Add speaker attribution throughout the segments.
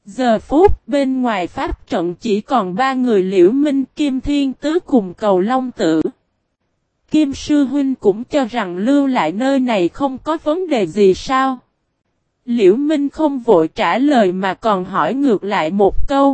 Speaker 1: Giờ phút bên ngoài pháp trận chỉ còn 3 người Liễu Minh, Kim Thiên Tứ cùng Cầu Long Tử. Kim Sư Huynh cũng cho rằng lưu lại nơi này không có vấn đề gì sao? Liễu Minh không vội trả lời mà còn hỏi ngược lại một câu.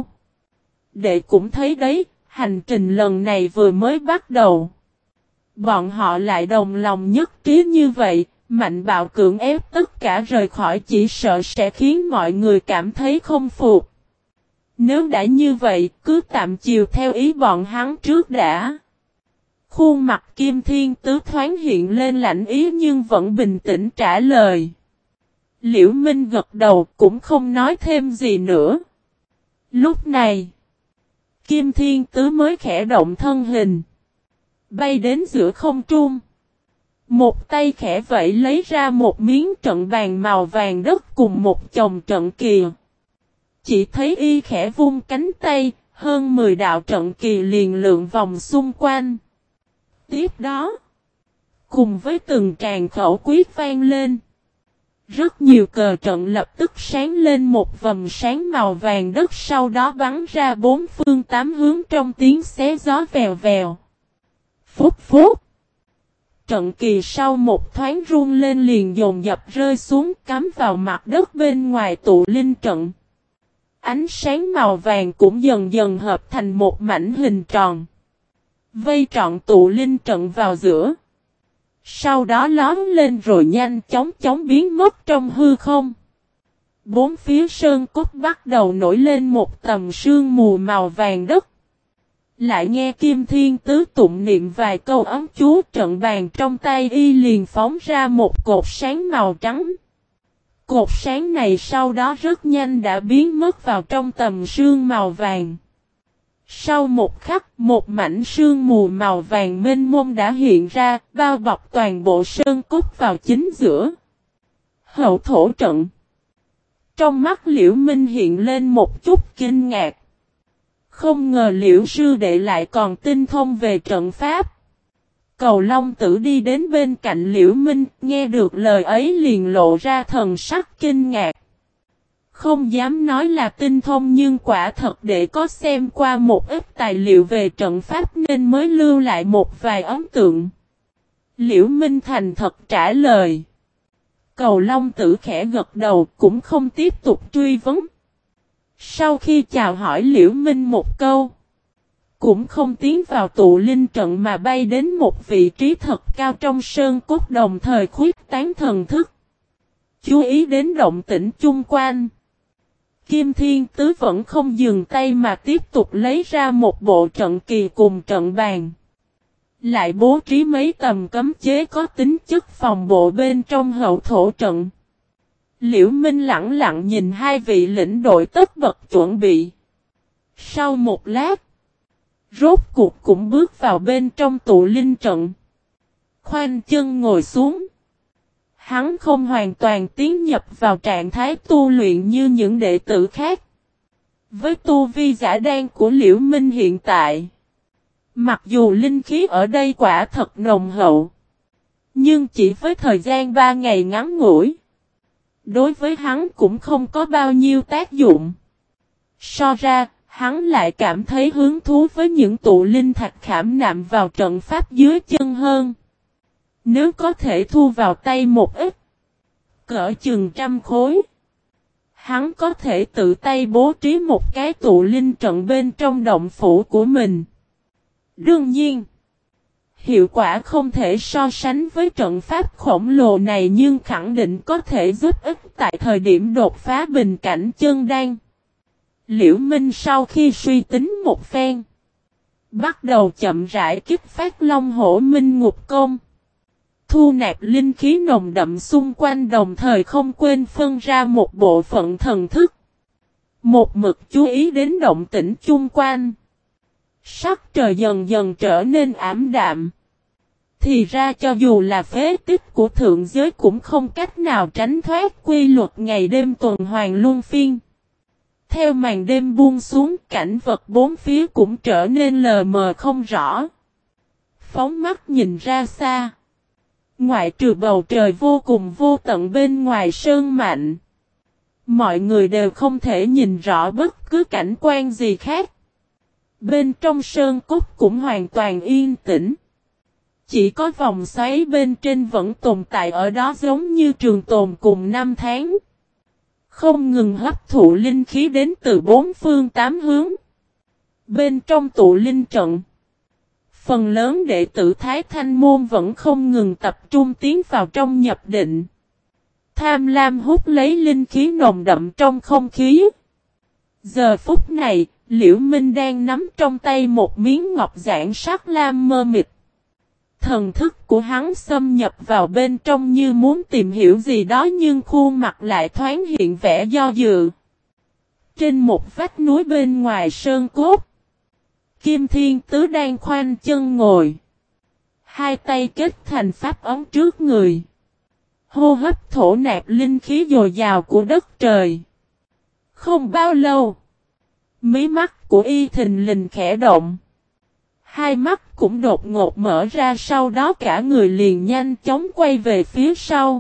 Speaker 1: Đệ cũng thấy đấy, hành trình lần này vừa mới bắt đầu. Bọn họ lại đồng lòng nhất trí như vậy, mạnh bạo cưỡng ép tất cả rời khỏi chỉ sợ sẽ khiến mọi người cảm thấy không phục. Nếu đã như vậy, cứ tạm chiều theo ý bọn hắn trước đã. Khuôn mặt Kim Thiên Tứ thoáng hiện lên lạnh ý nhưng vẫn bình tĩnh trả lời. Liễu Minh gật đầu cũng không nói thêm gì nữa. Lúc này, Kim Thiên Tứ mới khẽ động thân hình, bay đến giữa không trung. Một tay khẽ vẫy lấy ra một miếng trận bàn màu vàng đất cùng một chồng trận kỳ. Chỉ thấy y khẽ vung cánh tay, hơn 10 đạo trận kỳ liền lượn vòng xung quanh. Tiếp đó, cùng với từng tràng khẩu quyết vang lên, rất nhiều cờ trận lập tức sáng lên một vầng sáng màu vàng đất, sau đó bắn ra bốn phương tám hướng trong tiếng xé gió vèo vèo. Phút phút. Trận kỳ sau một thoáng rung lên liền dồn dập rơi xuống cắm vào mặt đất bên ngoài tụ linh trận. Ánh sáng màu vàng cũng dần dần hợp thành một mảnh hình tròn. Vây trọn tụ linh trận vào giữa. Sau đó lóm lên rồi nhanh chóng biến mất trong hư không. Bốn phía sơn cốt bắt đầu nổi lên một tầm sương mù màu vàng đất. Lại nghe Kim Thiên Tứ tụng niệm vài câu ấm chú, trận bàn trong tay y liền phóng ra một cột sáng màu trắng. Cột sáng này sau đó rất nhanh đã biến mất vào trong tầm sương màu vàng. Sau một khắc, một mảnh sương mù màu vàng mênh mông đã hiện ra, bao bọc toàn bộ sơn cốt vào chính giữa. Hậu thổ trận. Trong mắt Liễu Minh hiện lên một chút kinh ngạc. Không ngờ Liễu sư đệ lại còn tinh thông về trận pháp. Cầu Long Tử đi đến bên cạnh Liễu Minh, nghe được lời ấy liền lộ ra thần sắc kinh ngạc. Không dám nói là tinh thông nhưng quả thật để có xem qua một ít tài liệu về trận pháp nên mới lưu lại một vài ấn tượng. Liễu Minh thành thật trả lời. Cầu Long Tử khẽ gật đầu cũng không tiếp tục truy vấn. Sau khi chào hỏi Liễu Minh một câu, cũng không tiến vào tụ linh trận mà bay đến một vị trí thật cao trong sơn cốt, đồng thời khuyết tán thần thức. Chú ý đến động tĩnh chung quanh. Kim Thiên Tứ vẫn không dừng tay mà tiếp tục lấy ra một bộ trận kỳ cùng trận bàn. Lại bố trí mấy tầm cấm chế có tính chất phòng bộ bên trong hậu thổ trận. Liễu Minh lặng lặng nhìn hai vị lĩnh đội tất bật chuẩn bị. Sau một lát, rốt cuộc cũng bước vào bên trong tụ linh trận. Khoanh chân ngồi xuống. Hắn không hoàn toàn tiến nhập vào trạng thái tu luyện như những đệ tử khác. Với tu vi giả đan của Liễu Minh hiện tại, mặc dù linh khí ở đây quả thật nồng hậu, nhưng chỉ với thời gian 3 ngày ngắn ngủi, đối với hắn cũng không có bao nhiêu tác dụng. So ra, hắn lại cảm thấy hứng thú với những tụ linh thạch khảm nạm vào trận pháp dưới chân hơn. Nếu có thể thu vào tay một ít, cỡ chừng 100 khối, hắn có thể tự tay bố trí một cái tụ linh trận bên trong động phủ của mình. Đương nhiên, hiệu quả không thể so sánh với trận pháp khổng lồ này nhưng khẳng định có thể giúp ích tại thời điểm đột phá bình cảnh chân đan. Liễu Minh sau khi suy tính một phen, bắt đầu chậm rãi kích phát Long Hổ Minh Ngục Công. Thu nạp linh khí nồng đậm xung quanh, đồng thời không quên phân ra một bộ phận thần thức. Một mực chú ý đến động tĩnh chung quanh. Sắc trời dần dần trở nên ảm đạm. Thì ra cho dù là phế tích của thượng giới cũng không cách nào tránh thoát quy luật ngày đêm tuần hoàn luân phiên. Theo màn đêm buông xuống, cảnh vật bốn phía cũng trở nên lờ mờ không rõ. Phóng mắt nhìn ra xa, ngoại trừ bầu trời vô cùng vô tận bên ngoài sơn mạnh, Mọi người đều không thể nhìn rõ bất cứ cảnh quan gì khác. Bên trong sơn cốt cũng hoàn toàn yên tĩnh. Chỉ có vòng xoáy bên trên vẫn tồn tại ở đó giống như trường tồn cùng năm tháng. Không ngừng hấp thụ linh khí đến từ bốn phương tám hướng. Bên trong tụ linh trận, phần lớn đệ tử Thái Thanh Môn vẫn không ngừng tập trung tiến vào trong nhập định. Tham lam hút lấy linh khí nồng đậm trong không khí. Giờ phút này, Liễu Minh đang nắm trong tay một miếng ngọc giản sắc lam mơ mịt. Thần thức của hắn xâm nhập vào bên trong như muốn tìm hiểu gì đó nhưng khuôn mặt lại thoáng hiện vẻ do dự. Trên một vách núi bên ngoài sơn cốt, Kim Thiên Tứ đang khoanh chân ngồi. Hai tay kết thành pháp ấn trước người. Hô hấp thổ nạp linh khí dồi dào của đất trời. Không bao lâu, mí mắt của y thình lình khẽ động. Hai mắt cũng đột ngột mở ra, sau đó cả người liền nhanh chóng quay về phía sau.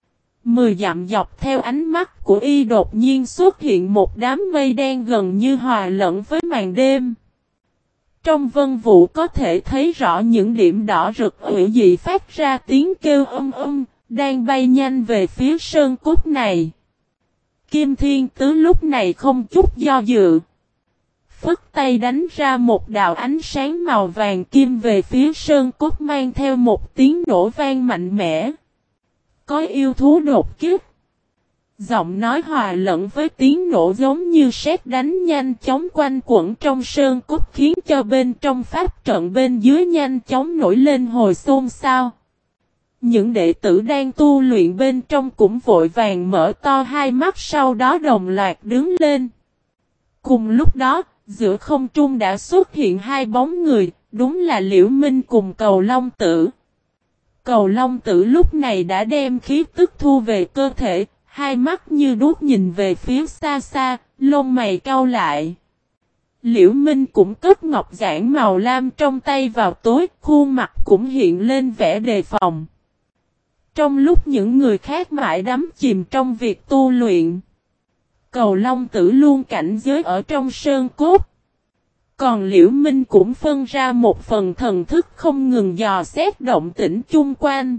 Speaker 1: 10 dặm dọc theo ánh mắt của y đột nhiên xuất hiện một đám mây đen gần như hòa lẫn với màn đêm. Trong vân vụ có thể thấy rõ những điểm đỏ rực hủy dị phát ra tiếng kêu đang bay nhanh về phía sơn cốt này. Kim Thiên Tứ lúc này không chút do dự. Phất tay đánh ra một đạo ánh sáng màu vàng kim về phía sơn cốt mang theo một tiếng nổ vang mạnh mẽ. Có yêu thú đột kích. Giọng nói hòa lẫn với tiếng nổ giống như sét đánh nhanh chóng quanh quẩn trong sơn cốt khiến cho bên trong pháp trận bên dưới nhanh chóng nổi lên hồi xôn xao. Những đệ tử đang tu luyện bên trong cũng vội vàng mở to hai mắt, sau đó đồng loạt đứng lên. Cùng lúc đó, giữa không trung đã xuất hiện hai bóng người, đúng là Liễu Minh cùng Cầu Long Tử. Cầu Long Tử lúc này đã đem khí tức thu về cơ thể, hai mắt như đuốc nhìn về phía xa xa, lông mày cau lại. Liễu Minh cũng cất ngọc giản màu lam trong tay vào tối, khuôn mặt cũng hiện lên vẻ đề phòng. Trong lúc những người khác mãi đắm chìm trong việc tu luyện, Cầu Long Tử luôn cảnh giới ở trong sơn cốt. Còn Liễu Minh cũng phân ra một phần thần thức không ngừng dò xét động tĩnh chung quanh.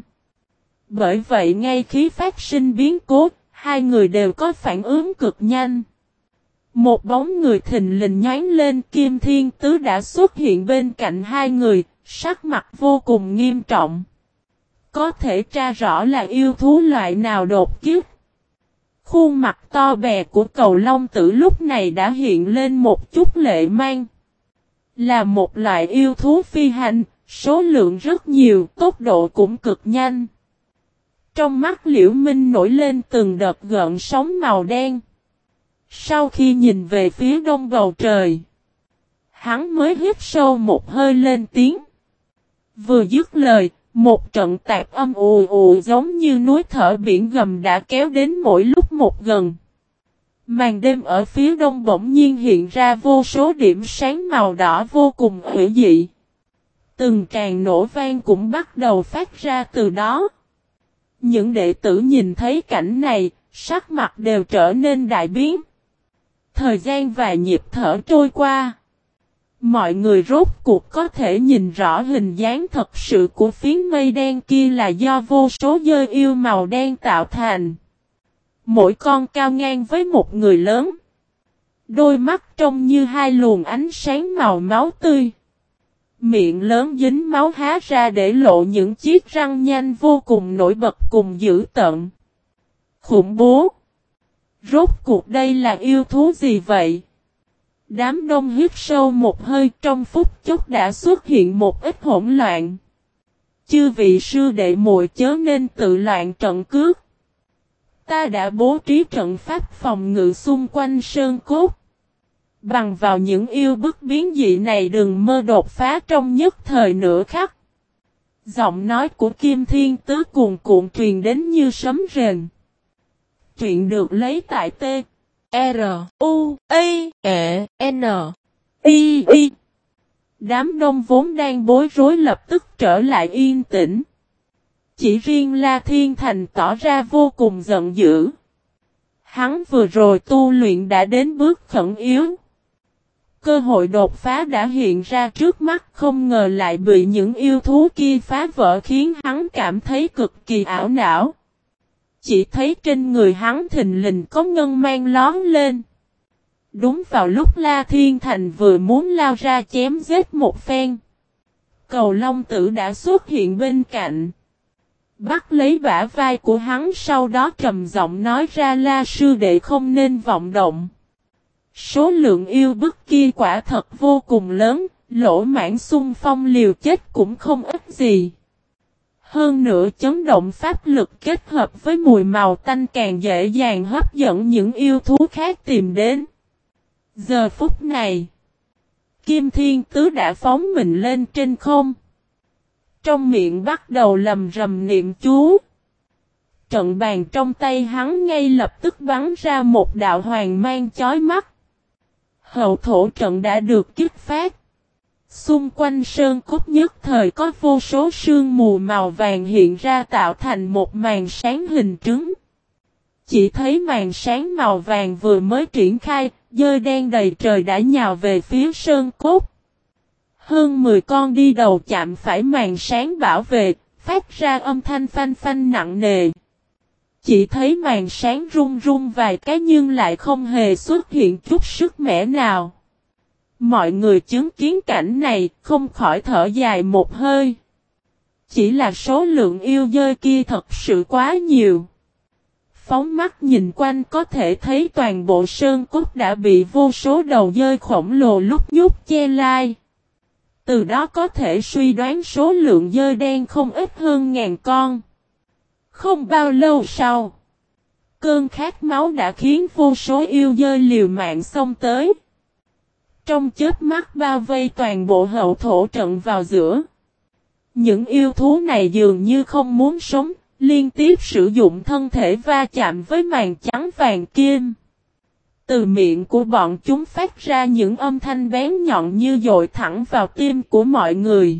Speaker 1: Bởi vậy ngay khi phát sinh biến cố, hai người đều có phản ứng cực nhanh. Một bóng người thình lình nhoáng lên, Kim Thiên Tứ đã xuất hiện bên cạnh hai người, sắc mặt vô cùng nghiêm trọng. Có thể tra rõ là yêu thú loại nào đột kích. Khuôn mặt to bè của Cầu Long Tử lúc này đã hiện lên một chút lệ mang. Là một loại yêu thú phi hành, số lượng rất nhiều, tốc độ cũng cực nhanh. Trong mắt Liễu Minh nổi lên từng đợt gợn sóng màu đen. Sau khi nhìn về phía đông bầu trời, hắn mới hít sâu một hơi lên tiếng. Vừa dứt lời, một trận tạc âm ù ù giống như núi thở biển gầm đã kéo đến mỗi lúc một gần. Màn đêm ở phía đông bỗng nhiên hiện ra vô số điểm sáng màu đỏ vô cùng hủy dị. Từng tràng nổ vang cũng bắt đầu phát ra từ đó. Những đệ tử nhìn thấy cảnh này, sắc mặt đều trở nên đại biến. Thời gian vài nhịp thở trôi qua, mọi người rốt cuộc có thể nhìn rõ hình dáng thật sự của phiến mây đen kia là do vô số dơi yêu màu đen tạo thành. Mỗi con cao ngang với một người lớn. Đôi mắt trông như hai luồng ánh sáng màu máu tươi. Miệng lớn dính máu há ra để lộ những chiếc răng nanh vô cùng nổi bật cùng dữ tợn. Khủng bố! Rốt cuộc đây là yêu thú gì vậy? Đám đông hít sâu một hơi, trong phút chốc đã xuất hiện một ít hỗn loạn. Chư vị sư đệ muội chớ nên tự loạn trận cước. Ta đã bố trí trận pháp phòng ngự xung quanh sơn cốt. Bằng vào những yêu bức biến dị này đừng mơ đột phá trong nhất thời nửa khắc. Giọng nói của Kim Thiên Tứ cuồn cuộn truyền đến như sấm rền. Truyện được lấy tại T. R. U. A. N. I. Đám đông vốn đang bối rối lập tức trở lại yên tĩnh. Chỉ riêng La Thiên Thành tỏ ra vô cùng giận dữ. Hắn vừa rồi tu luyện đã đến bước khẩn yếu. Cơ hội đột phá đã hiện ra trước mắt, không ngờ lại bị những yêu thú kia phá vỡ khiến hắn cảm thấy cực kỳ ảo não. Chỉ thấy trên người hắn thình lình có ngân mang lóm lên. Đúng vào lúc La Thiên Thành vừa muốn lao ra chém giết một phen, Cầu Long Tử đã xuất hiện bên cạnh. Bắt lấy bả vai của hắn, sau đó trầm giọng nói ra: La sư đệ không nên vọng động. Số lượng yêu bức kia quả thật vô cùng lớn, lỗ mãn xung phong liều chết cũng không ít gì. Hơn nữa chấn động pháp lực kết hợp với mùi màu tanh càng dễ dàng hấp dẫn những yêu thú khác tìm đến. Giờ phút này, Kim Thiên Tứ đã phóng mình lên trên không. Trong miệng bắt đầu lầm rầm niệm chú. Trận bàn trong tay hắn ngay lập tức bắn ra một đạo hoàng mang chói mắt. Hậu thổ trận đã được kích phát. Xung quanh sơn cốt nhất thời có vô số sương mù màu vàng hiện ra tạo thành một màn sáng hình trứng. Chỉ thấy màn sáng màu vàng vừa mới triển khai, dơi đen đầy trời đã nhào về phía sơn cốt. Hơn 10 con đi đầu chạm phải màn sáng bảo vệ, phát ra âm thanh phanh phanh nặng nề. Chỉ thấy màn sáng rung rung vài cái nhưng lại không hề xuất hiện chút sức mẻ nào. Mọi người chứng kiến cảnh này không khỏi thở dài một hơi. Chỉ là số lượng yêu dơi kia thật sự quá nhiều. Phóng mắt nhìn quanh có thể thấy toàn bộ sơn cốt đã bị vô số đầu dơi khổng lồ lúc nhúc che lai. Từ đó có thể suy đoán số lượng dơi đen không ít hơn 1000 con. Không bao lâu sau, cơn khát máu đã khiến vô số yêu dơi liều mạng xông tới. Trong chớp mắt bao vây toàn bộ hậu thổ trận vào giữa. Những yêu thú này dường như không muốn sống, liên tiếp sử dụng thân thể va chạm với màn trắng vàng kim. Từ miệng của bọn chúng phát ra những âm thanh bén nhọn như dội thẳng vào tim của mọi người.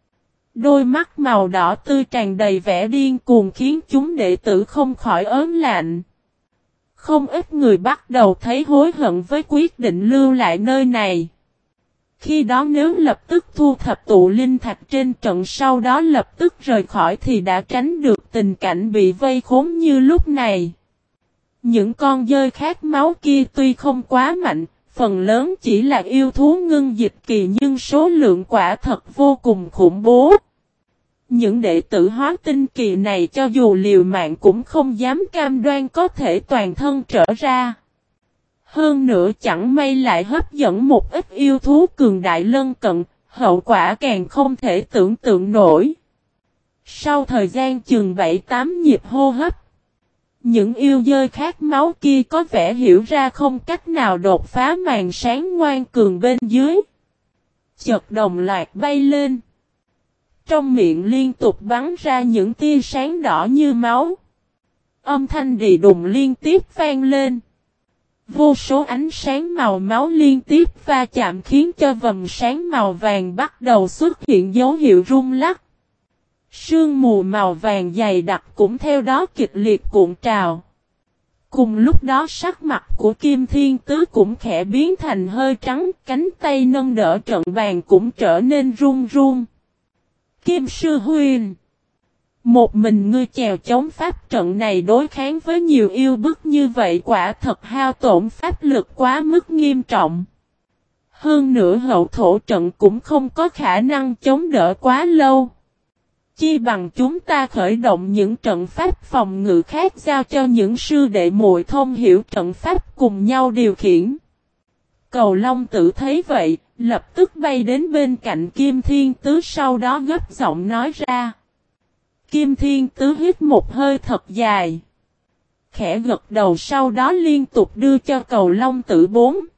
Speaker 1: Đôi mắt màu đỏ tươi tràn đầy vẻ điên cuồng khiến chúng đệ tử không khỏi ớn lạnh. Không ít người bắt đầu thấy hối hận với quyết định lưu lại nơi này. Khi đó nếu lập tức thu thập tụ linh thạch trên trận, sau đó lập tức rời khỏi thì đã tránh được tình cảnh bị vây khốn như lúc này. Những con dơi khát máu kia tuy không quá mạnh, phần lớn chỉ là yêu thú ngưng dịch kỳ nhưng số lượng quả thật vô cùng khủng bố. Những đệ tử hóa tinh kỳ này cho dù liều mạng cũng không dám cam đoan có thể toàn thân trở ra. Hơn nữa chẳng may lại hấp dẫn một ít yêu thú cường đại lân cận, hậu quả càng không thể tưởng tượng nổi. Sau thời gian chừng 7-8 nhịp hô hấp, những yêu dơi khát máu kia có vẻ hiểu ra không cách nào đột phá màn sáng ngoan cường bên dưới. Chợt đồng loạt bay lên. Trong miệng liên tục bắn ra những tia sáng đỏ như máu. Âm thanh rì đùng liên tiếp vang lên. Vô số ánh sáng màu máu liên tiếp va chạm khiến cho vầng sáng màu vàng bắt đầu xuất hiện dấu hiệu rung lắc. Sương mù màu vàng dày đặc cũng theo đó kịch liệt cuộn trào. Cùng lúc đó sắc mặt của Kim Thiên Tứ cũng khẽ biến thành hơi trắng, cánh tay nâng đỡ trận bàn cũng trở nên run run. Kim Sư Huynh, một mình ngươi chèo chống pháp trận này đối kháng với nhiều yêu bức như vậy quả thật hao tổn pháp lực quá mức nghiêm trọng. Hơn nữa hậu thổ trận cũng không có khả năng chống đỡ quá lâu. Chi bằng chúng ta khởi động những trận pháp phòng ngự khác giao cho những sư đệ muội thông hiểu trận pháp cùng nhau điều khiển. Cầu Long Tử thấy vậy, lập tức bay đến bên cạnh Kim Thiên Tứ, sau đó gấp giọng nói ra. Kim Thiên Tứ hít một hơi thật dài. Khẽ gật đầu, sau đó liên tục đưa cho Cầu Long Tử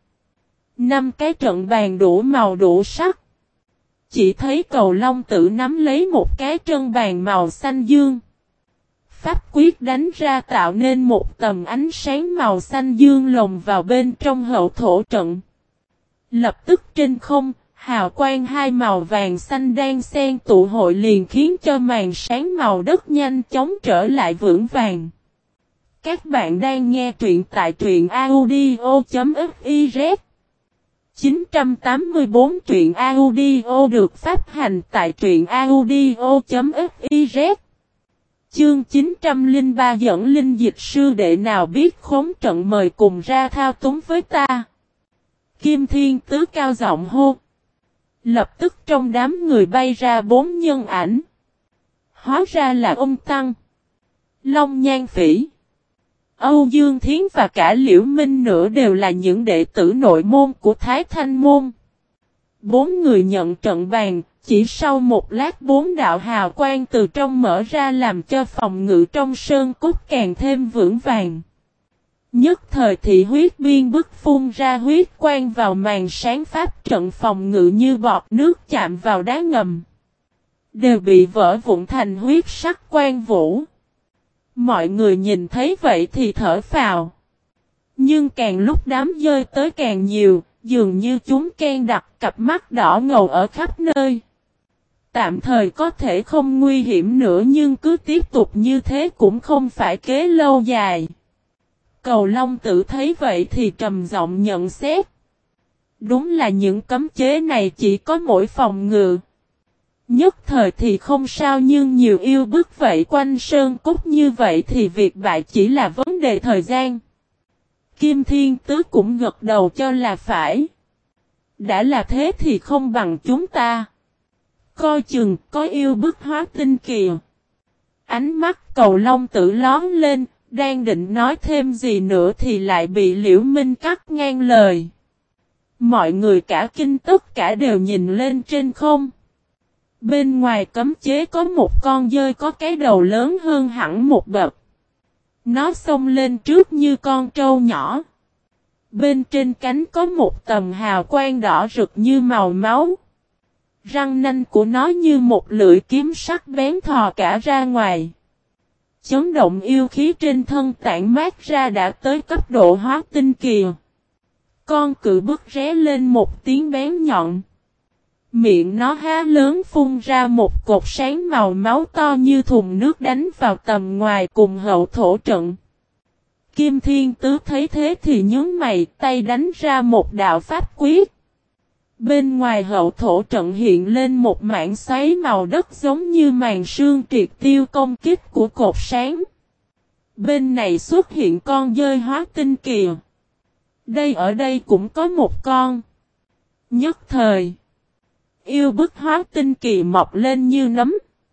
Speaker 1: 4-5 cái trận bàn đủ màu đủ sắc. Chỉ thấy Cầu Long Tử nắm lấy một cái trân bàn màu xanh dương. Pháp quyết đánh ra tạo nên một tầm ánh sáng màu xanh dương lồng vào bên trong hậu thổ trận. Lập tức trên không, hào quang hai màu vàng xanh đang xen tụ hội liền khiến cho màn sáng màu đất nhanh chóng trở lại vững vàng. Các bạn đang nghe truyện tại truyện audio.fiz 984 truyện audio được phát hành tại truyện audio.fiz Chương 903 dẫn linh dịch sư đệ nào biết khốn trận mời cùng ra thao túng với ta. Kim Thiên Tứ cao giọng hô. Lập tức trong đám người bay ra 4 nhân ảnh. Hóa ra là ông Tăng, Long Nhan Phỉ, Âu Dương Thiến và cả Liễu Minh nữa đều là những đệ tử nội môn của Thái Thanh Môn. 4 người nhận trận bàn, chỉ sau một lát 4 đạo hào quang từ trong mở ra làm cho phòng ngự trong sơn cốt càng thêm vững vàng. Nhất thời thị huyết biên bức phun ra huyết quang vào màn sáng pháp trận phòng ngự như bọt nước chạm vào đá ngầm. Đều bị vỡ vụn thành huyết sắc quang vũ. Mọi người nhìn thấy vậy thì thở phào. Nhưng càng lúc đám dơi tới càng nhiều, dường như chúng can đặt cặp mắt đỏ ngầu ở khắp nơi. Tạm thời có thể không nguy hiểm nữa nhưng cứ tiếp tục như thế cũng không phải kế lâu dài. Cầu Long Tử thấy vậy thì trầm giọng nhận xét. Đúng là những cấm chế này chỉ có mỗi phòng ngự. Nhất thời thì không sao nhưng nhiều yêu bức vậy quanh sơn cốt như vậy thì việc bại chỉ là vấn đề thời gian. Kim Thiên Tứ cũng gật đầu cho là phải. Đã là thế thì không bằng chúng ta. Coi chừng có yêu bức hóa tinh kìa. Ánh mắt Cầu Long Tử lón lên, đang định nói thêm gì nữa thì lại bị Liễu Minh cắt ngang lời. Mọi người cả kinh tất cả đều nhìn lên trên không. Bên ngoài cấm chế có một con dơi có cái đầu lớn hơn hẳn một bậc. Nó xông lên trước như con trâu nhỏ. Bên trên cánh có một tầm hào quang đỏ rực như màu máu. Răng nanh của nó như một lưỡi kiếm sắc bén thò cả ra ngoài. Chấn động yêu khí trên thân tản mát ra đã tới cấp độ hóa tinh kìa. Con cự bức ré lên một tiếng bén nhọn. Miệng nó há lớn phun ra một cột sáng màu máu to như thùng nước đánh vào tầm ngoài cùng hậu thổ trận. Kim Thiên Tứ thấy thế thì nhướng mày tay đánh ra một đạo pháp quyết. Bên ngoài hậu thổ trận hiện lên một mảng xoáy màu đất giống như màn sương triệt tiêu công kích của cột sáng. Bên này xuất hiện con dơi hóa tinh kìa. Ở đây cũng có một con. Nhất thời yêu bức hóa tinh kỳ mọc lên như nấm.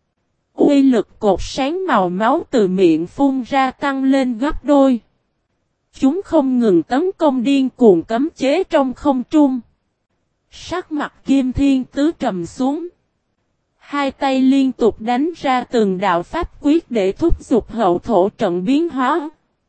Speaker 1: Uy lực cột sáng màu máu từ miệng phun ra tăng lên gấp đôi. Chúng không ngừng tấn công điên cuồng cấm chế trong không trung. Sắc mặt Kim Thiên Tứ trầm xuống. Hai tay liên tục đánh ra từng đạo pháp quyết để thúc giục hậu thổ trận biến hóa.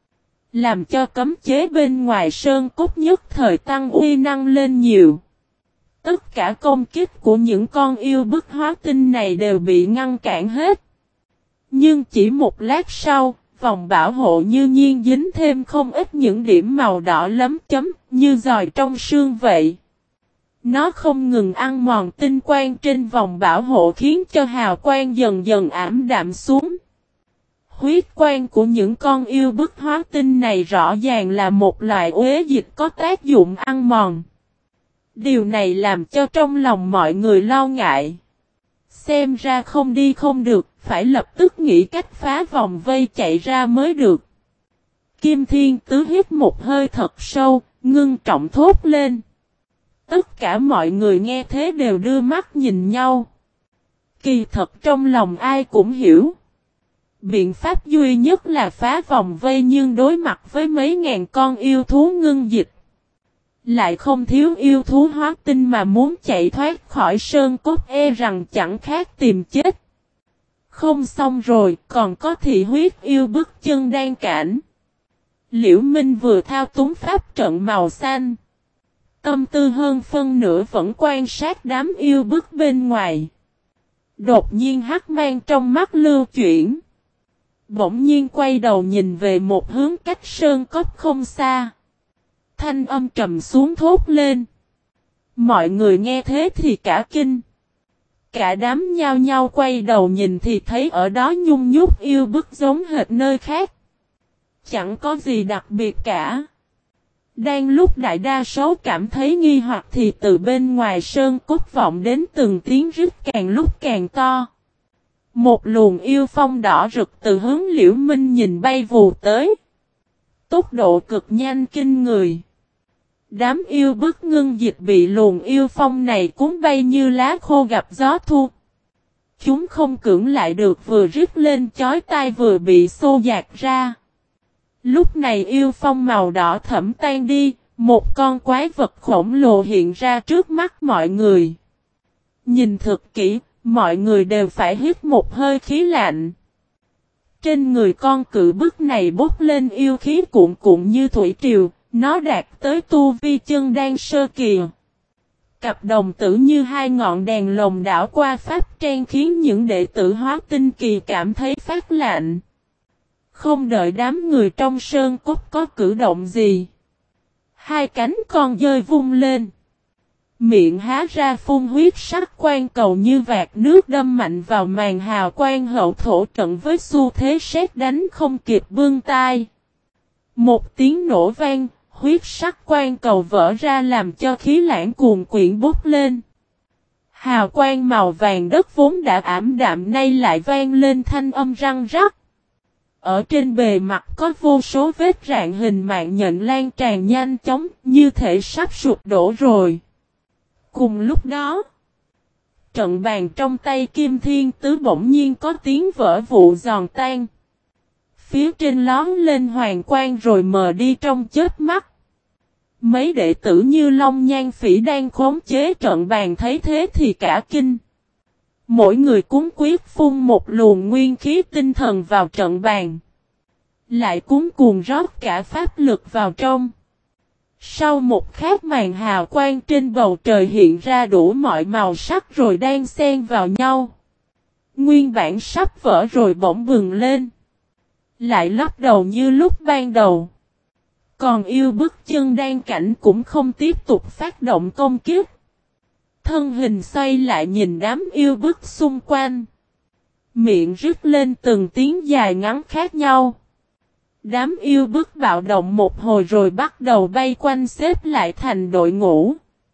Speaker 1: Làm cho cấm chế bên ngoài sơn cốt nhất thời tăng uy năng lên nhiều. Tất cả công kích của những con yêu bức hóa tinh này đều bị ngăn cản hết. Nhưng chỉ một lát sau, vòng bảo hộ như nhiên dính thêm không ít những điểm màu đỏ lấm chấm như giòi trong sương vậy. Nó không ngừng ăn mòn tinh quang trên vòng bảo hộ khiến cho hào quang dần dần ảm đạm xuống. Huyết quang của những con yêu bức hóa tinh này rõ ràng là một loại uế dịch có tác dụng ăn mòn. Điều này làm cho trong lòng mọi người lo ngại. Xem ra không đi không được, phải lập tức nghĩ cách phá vòng vây chạy ra mới được. Kim Thiên Tứ hít một hơi thật sâu, ngưng trọng thốt lên. Tất cả mọi người nghe thế đều đưa mắt nhìn nhau. Kỳ thật trong lòng ai cũng hiểu. Biện pháp duy nhất là phá vòng vây nhưng đối mặt với mấy ngàn con yêu thú ngưng dịch. Lại không thiếu yêu thú hóa tinh mà muốn chạy thoát khỏi sơn cốt rằng chẳng khác tìm chết. Không xong rồi, còn có thị huyết yêu bức chân đang cản. Liễu Minh vừa thao túng pháp trận màu xanh. Tâm tư hơn phân nửa vẫn quan sát đám yêu bức bên ngoài. Đột nhiên hắc mang trong mắt lưu chuyển. Bỗng nhiên quay đầu nhìn về một hướng cách sơn cốt không xa. Thanh âm trầm xuống thốt lên. Mọi người nghe thế thì cả kinh. Cả đám nhao nhao quay đầu nhìn thì thấy ở đó nhung nhúc yêu bức giống hệt nơi khác. chẳng có gì đặc biệt cả. Đang lúc đại đa số cảm thấy nghi hoặc thì từ bên ngoài sơn cốt vọng đến từng tiếng rít càng lúc càng to. Một luồng yêu phong đỏ rực từ hướng Liễu Minh nhìn bay vù tới. Tốc độ cực nhanh kinh người. Đám yêu bức ngưng dịch bị luồng yêu phong này cuốn bay như lá khô gặp gió thu. Chúng không cưỡng lại được, vừa rít lên chói tai vừa bị xô dạt ra. Lúc này yêu phong màu đỏ thẫm tan đi, một con quái vật khổng lồ hiện ra trước mắt mọi người. Nhìn thật kỹ, mọi người đều phải hít một hơi khí lạnh. Trên người con cự bức này bốc lên yêu khí cuộn cuộn như thủy triều, nó đạt tới tu vi chân đan sơ kỳ. Cặp đồng tử như hai ngọn đèn lồng đảo qua pháp trang khiến những đệ tử hóa tinh kỳ cảm thấy phát lạnh. Không đợi đám người trong sơn cốt có cử động gì. Hai cánh con dơi vung lên. Miệng há ra phun huyết sắc quan cầu như vạt nước đâm mạnh vào màn hào quang hậu thổ trận với xu thế sét đánh không kịp bương tai. Một tiếng nổ vang, huyết sắc quan cầu vỡ ra làm cho khí lãng cuồn quyển bốc lên. Hào quang màu vàng đất vốn đã ảm đạm nay lại vang lên thanh âm răng rắc. Ở trên bề mặt có vô số vết rạn hình mạng nhện lan tràn nhanh chóng, như thể sắp sụp đổ rồi. Cùng lúc đó, trận bàn trong tay Kim Thiên Tứ bỗng nhiên có tiếng vỡ vụn giòn tan. Phía trên lón lên hoàng quang rồi mờ đi trong chớp mắt. Mấy đệ tử như Long Nhan Phỉ đang khống chế trận bàn thấy thế thì cả kinh. Mỗi người cuốn quyết phun một luồng nguyên khí tinh thần vào trận bàn. Lại cuốn cuồng rót cả pháp lực vào trong. Sau một khắc màn hào quang trên bầu trời hiện ra đủ mọi màu sắc rồi đan xen vào nhau. Nguyên bản sắp vỡ rồi bỗng bừng lên. Lại lắc đầu như lúc ban đầu. Còn yêu bức chân đan cảnh cũng không tiếp tục phát động công kích. Thân hình xoay lại nhìn đám yêu bức xung quanh. Miệng rít lên từng tiếng dài ngắn khác nhau. Đám yêu bức bạo động một hồi rồi bắt đầu bay quanh xếp lại thành đội ngũ.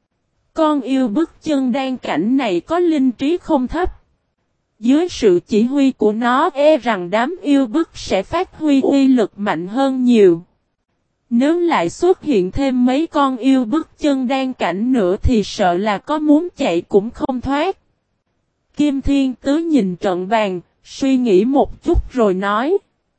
Speaker 1: Con yêu bức chân đan cảnh này có linh trí không thấp. Dưới sự chỉ huy của nó rằng đám yêu bức sẽ phát huy uy lực mạnh hơn nhiều. Nếu lại xuất hiện thêm mấy con yêu bức chân đan cảnh nữa thì sợ là có muốn chạy cũng không thoát. Kim Thiên Tứ nhìn trận bàn, suy nghĩ một chút rồi nói.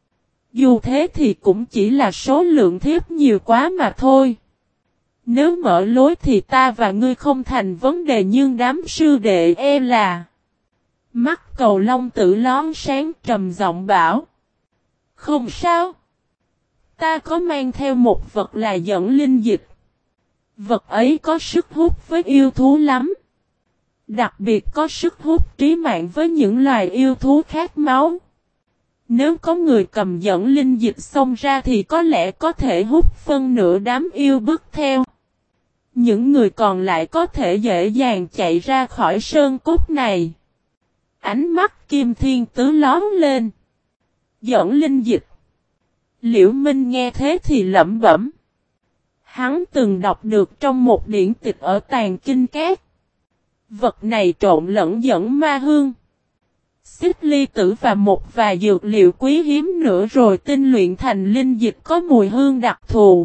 Speaker 1: Dù thế thì cũng chỉ là số lượng thiếp nhiều quá mà thôi. Nếu mở lối thì ta và ngươi không thành vấn đề nhưng đám sư đệ là... Mắt Cầu Long Tử lón sáng trầm giọng bảo. Không sao. Ta có mang theo một vật là dẫn linh dịch. Vật ấy có sức hút với yêu thú lắm. Đặc biệt có sức hút trí mạng với những loài yêu thú khát máu. Nếu có người cầm dẫn linh dịch xông ra thì có lẽ có thể hút phân nửa đám yêu bức theo. Những người còn lại có thể dễ dàng chạy ra khỏi sơn cốt này. Ánh mắt Kim Thiên Tứ lóm lên. Dẫn linh dịch. Liễu Minh nghe thế thì lẩm bẩm. Hắn từng đọc được trong một điển tịch ở Tàng Kinh Các. Vật này trộn lẫn dẫn ma hương, xích ly tử và một vài dược liệu quý hiếm nữa rồi tinh luyện thành linh dịch có mùi hương đặc thù.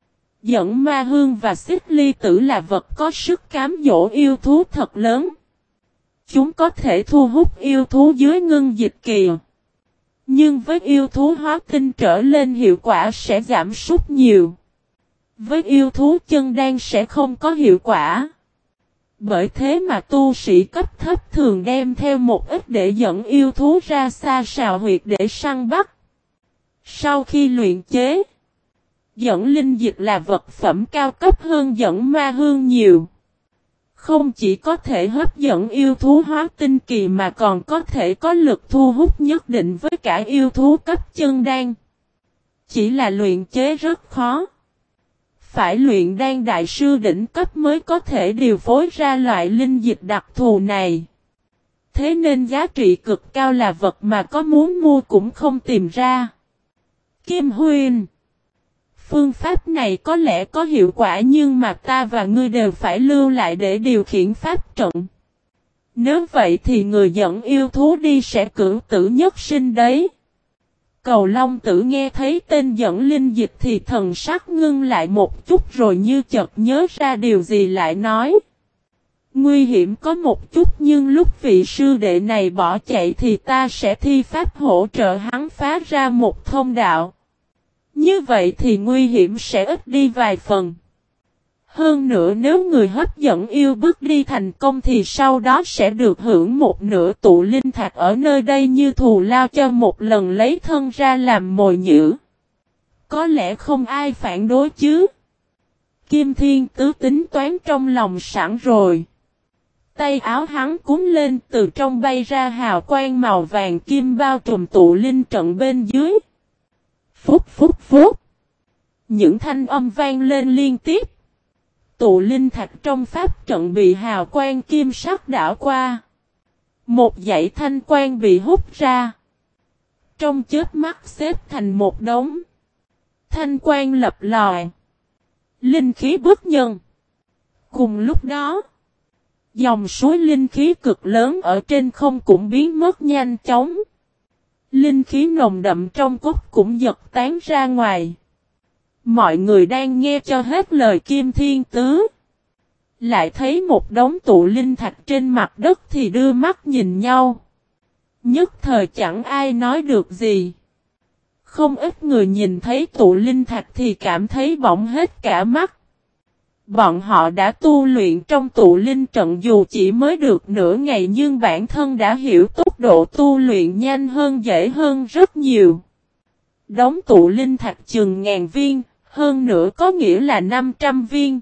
Speaker 1: Dẫn ma hương và xích ly tử là vật có sức cám dỗ yêu thú thật lớn. Chúng có thể thu hút yêu thú dưới ngưng dịch kỳ. Nhưng với yêu thú hóa tinh trở lên hiệu quả sẽ giảm sút nhiều. Với yêu thú chân đan sẽ không có hiệu quả. Bởi thế mà tu sĩ cấp thấp thường đem theo một ít để dẫn yêu thú ra xa sào huyệt để săn bắt. Sau khi luyện chế, dẫn linh dịch là vật phẩm cao cấp hơn dẫn ma hương nhiều. Không chỉ có thể hấp dẫn yêu thú hóa tinh kỳ mà còn có thể có lực thu hút nhất định với cả yêu thú cấp chân đan. Chỉ là luyện chế rất khó. Phải luyện đan đại sư đỉnh cấp mới có thể điều phối ra loại linh dịch đặc thù này. Thế nên giá trị cực cao là vật mà có muốn mua cũng không tìm ra. Kim Huynh, phương pháp này có lẽ có hiệu quả nhưng mà ta và ngươi đều phải lưu lại để điều khiển pháp trận. Nếu vậy thì người dẫn yêu thú đi sẽ cửu tử nhất sinh đấy. Cầu Long Tử nghe thấy tên dẫn linh dịch thì thần sắc ngưng lại một chút rồi như chợt nhớ ra điều gì lại nói. Nguy hiểm có một chút nhưng lúc vị sư đệ này bỏ chạy thì ta sẽ thi pháp hỗ trợ hắn phá ra một thông đạo. Như vậy thì nguy hiểm sẽ ít đi vài phần. Hơn nữa nếu người hấp dẫn yêu bước đi thành công thì sau đó sẽ được hưởng một nửa tụ linh thạch ở nơi đây như thù lao cho một lần lấy thân ra làm mồi nhử. Có lẽ không ai phản đối chứ. Kim Thiên Tứ tính toán trong lòng sẵn rồi. Tay áo hắn cuốn lên từ trong bay ra hào quang màu vàng kim bao trùm tụ linh trận bên dưới. Phúc phúc phúc. Những thanh âm vang lên liên tiếp. Tụ linh thạch trong pháp trận bị hào quang kim sắc đảo qua. Một dãy thanh quang bị hút ra. Trong chớp mắt xếp thành một đống. Thanh quang lập lòi. Linh khí bức nhân. Cùng lúc đó, dòng suối linh khí cực lớn ở trên không cũng biến mất nhanh chóng. Linh khí nồng đậm trong cốt cũng giật tán ra ngoài. Mọi người đang nghe cho hết lời Kim Thiên Tứ. Lại thấy một đống tụ linh thạch trên mặt đất thì đưa mắt nhìn nhau. Nhất thời chẳng ai nói được gì. Không ít người nhìn thấy tụ linh thạch thì cảm thấy bỏng hết cả mắt. Bọn họ đã tu luyện trong tụ linh trận dù chỉ mới được nửa ngày nhưng bản thân đã hiểu tốc độ tu luyện nhanh hơn dễ hơn rất nhiều. Đống tụ linh thạch chừng 1000 viên, hơn nữa có nghĩa là 500 viên.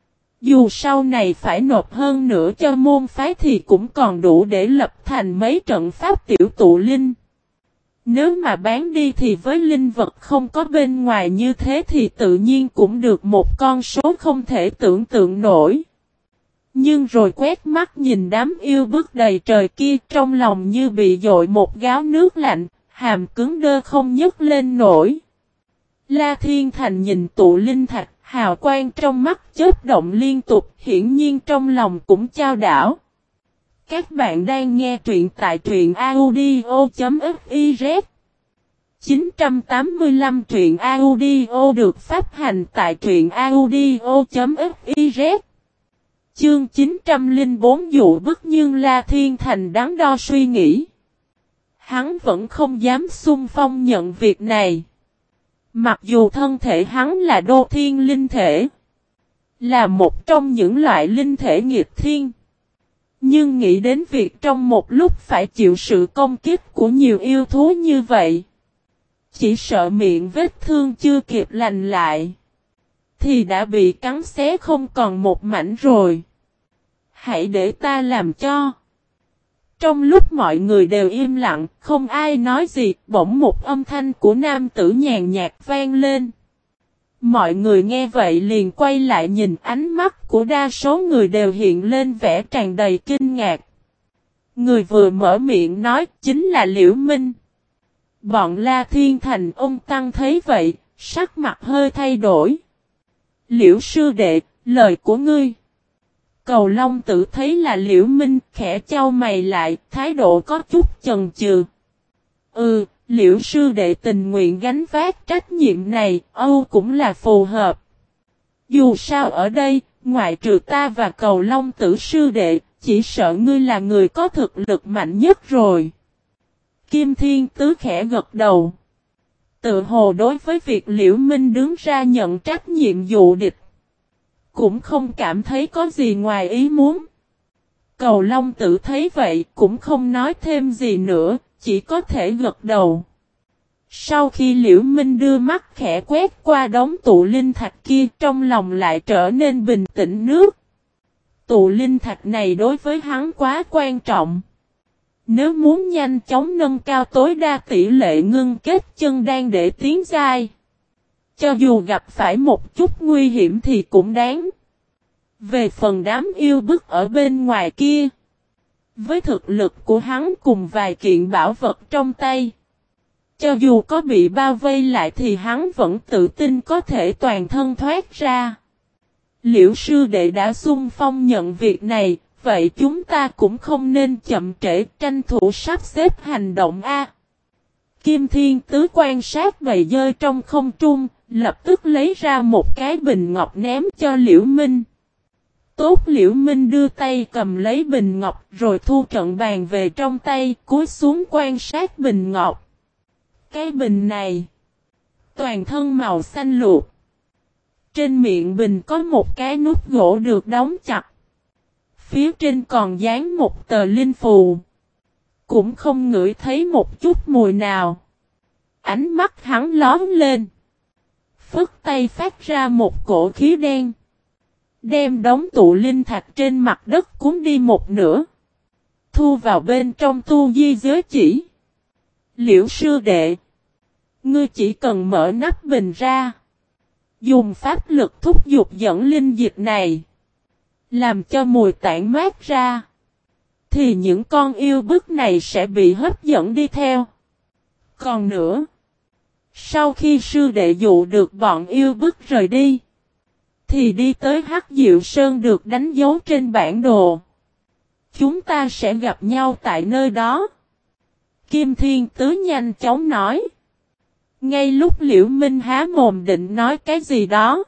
Speaker 1: Dù sau này phải nộp hơn nữa cho môn phái thì cũng còn đủ để lập thành mấy trận pháp tiểu tụ linh. Nếu mà bán đi thì với linh vật không có bên ngoài như thế thì tự nhiên cũng được một con số không thể tưởng tượng nổi. Nhưng rồi quét mắt nhìn đám yêu bước đầy trời kia trong lòng như bị dội một gáo nước lạnh, hàm cứng đơ không nhấc lên nổi. La Thiên Thành nhìn tụ linh thạch, hào quang trong mắt chớp động liên tục, hiển nhiên trong lòng cũng chao đảo. Các bạn đang nghe truyện tại truyện audio.fiz 985 truyện audio được phát hành tại truyện audio.fiz Chương 904 dụ bức nhưng La Thiên Thành đắn đo suy nghĩ. Hắn vẫn không dám xung phong nhận việc này. Mặc dù thân thể hắn là đô thiên linh thể, là một trong những loại linh thể nghịch thiên. Nhưng nghĩ đến việc trong một lúc phải chịu sự công kích của nhiều yêu thú như vậy, chỉ sợ miệng vết thương chưa kịp lành lại, thì đã bị cắn xé không còn một mảnh rồi. Hãy để ta làm cho. Trong lúc mọi người đều im lặng, không ai nói gì, bỗng một âm thanh của nam tử nhàn nhạt vang lên. Mọi người nghe vậy liền quay lại nhìn, ánh mắt của đa số người đều hiện lên vẻ tràn đầy kinh ngạc. Người vừa mở miệng nói chính là Liễu Minh. Bọn La Thiên Thành ông Tăng thấy vậy, sắc mặt hơi thay đổi. Liễu sư đệ, lời của ngươi. Cầu Long Tử thấy là Liễu Minh, khẽ chau mày lại, thái độ có chút chần chừ. Liễu sư đệ tình nguyện gánh vác trách nhiệm này, cũng là phù hợp. Dù sao ở đây, ngoại trừ ta và Cầu Long Tử sư đệ, chỉ sợ ngươi là người có thực lực mạnh nhất rồi. Kim Thiên Tứ khẽ gật đầu. Tự hồ đối với việc Liễu Minh đứng ra nhận trách nhiệm dụ địch, cũng không cảm thấy có gì ngoài ý muốn. Cầu Long Tử thấy vậy cũng không nói thêm gì nữa, chỉ có thể gật đầu. Sau khi Liễu Minh đưa mắt khẽ quét qua đống tụ linh thạch kia, trong lòng lại trở nên bình tĩnh nước. Tụ linh thạch này đối với hắn quá quan trọng. Nếu muốn nhanh chóng nâng cao tối đa tỷ lệ ngưng kết chân đan để tiến giai, cho dù gặp phải một chút nguy hiểm thì cũng đáng. Về phần đám yêu bức ở bên ngoài kia, với thực lực của hắn cùng vài kiện bảo vật trong tay, Cho dù có bị bao vây lại thì hắn vẫn tự tin có thể toàn thân thoát ra. Liễu sư đệ đã xung phong nhận việc này, vậy chúng ta cũng không nên chậm trễ, tranh thủ sắp xếp hành động a. Kim Thiên Tứ quan sát bầy dơi trong không trung, lập tức lấy ra một cái bình ngọc ném cho Liễu Minh. Tốt, Liễu Minh đưa tay cầm lấy bình ngọc rồi thu trận bàn về trong tay, cúi xuống quan sát bình ngọc. Cái bình này, toàn thân màu xanh lục. Trên miệng bình có một cái nút gỗ được đóng chặt. Phía trên còn dán một tờ linh phù. Cũng không ngửi thấy một chút mùi nào. Ánh mắt hắn lóm lên. Phất tay phát ra một cổ khí đen. Đem đống tụ linh thạch trên mặt đất cuốn đi một nửa. Thu vào bên trong tu di giới chỉ. Liễu sư đệ. Ngươi chỉ cần mở nắp bình ra. Dùng pháp lực thúc giục dẫn linh dịch này. Làm cho mùi tản mát ra. Thì những con yêu bức này sẽ bị hấp dẫn đi theo. Còn nữa. Sau khi sư đệ dụ được bọn yêu bức rời đi. Thì đi tới Hắc Diệu Sơn được đánh dấu trên bản đồ. Chúng ta sẽ gặp nhau tại nơi đó. Kim Thiên Tứ nhanh chóng nói. Ngay lúc Liễu Minh há mồm định nói cái gì đó.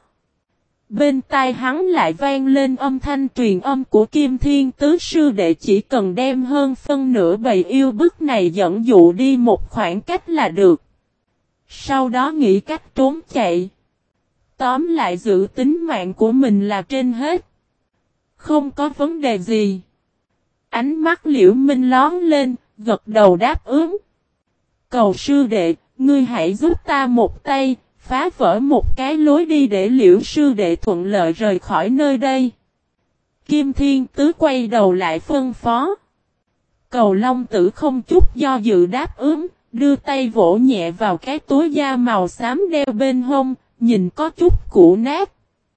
Speaker 1: Bên tai hắn lại vang lên âm thanh truyền âm của Kim Thiên Tứ sư đệ, chỉ cần đem hơn phân nửa bầy yêu bức này dẫn dụ đi một khoảng cách là được. Sau đó nghĩ cách trốn chạy. Tóm lại giữ tính mạng của mình là trên hết. Không có vấn đề gì. Ánh mắt Liễu Minh lóm lên, gật đầu đáp ứng. Cầu sư đệ, ngươi hãy giúp ta một tay, phá vỡ một cái lối đi để Liễu sư đệ thuận lợi rời khỏi nơi đây. Kim Thiên Tứ quay đầu lại phân phó. Cầu Long Tử không chút do dự đáp ứng, đưa tay vỗ nhẹ vào cái túi da màu xám đeo bên hông, nhìn có chút cũ nát.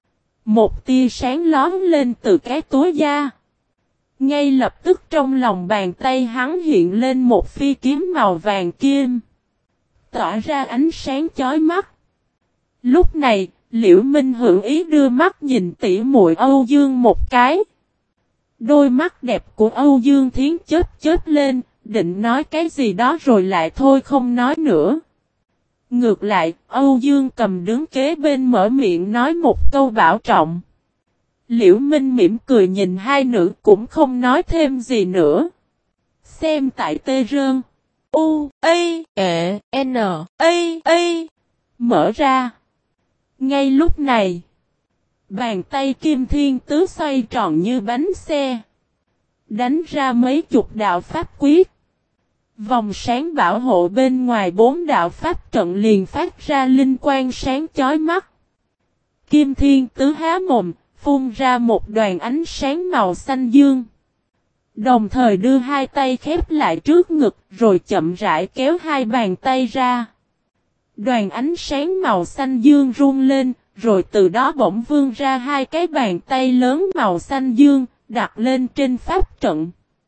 Speaker 1: Một tia sáng lóm lên từ cái túi da. Ngay lập tức trong lòng bàn tay hắn hiện lên một phi kiếm màu vàng kim. Tỏa ra ánh sáng chói mắt. Lúc này, Liễu Minh hưởng ý đưa mắt nhìn tỉ muội Âu Dương một cái. Đôi mắt đẹp của Âu Dương Thiến chớp lên, định nói cái gì đó rồi lại thôi không nói nữa. Ngược lại, Âu Dương Cầm đứng kế bên mở miệng nói một câu bảo trọng. Liễu Minh mỉm cười nhìn hai nữ cũng không nói thêm gì nữa. Xem tại tê rơn. U, A, E, N, A. Mở ra. Ngay lúc này, bàn tay Kim Thiên Tứ xoay tròn như bánh xe. Đánh ra mấy chục đạo pháp quyết. Vòng sáng bảo hộ bên ngoài 4 đạo pháp trận liền phát ra linh quang sáng chói mắt. Kim Thiên Tứ há mồm, phun ra một đoàn ánh sáng màu xanh dương. Đồng thời đưa hai tay khép lại trước ngực rồi chậm rãi kéo hai bàn tay ra. Đoàn ánh sáng màu xanh dương rung lên, rồi từ đó bỗng vươn ra hai cái bàn tay lớn màu xanh dương, đặt lên trên pháp trận.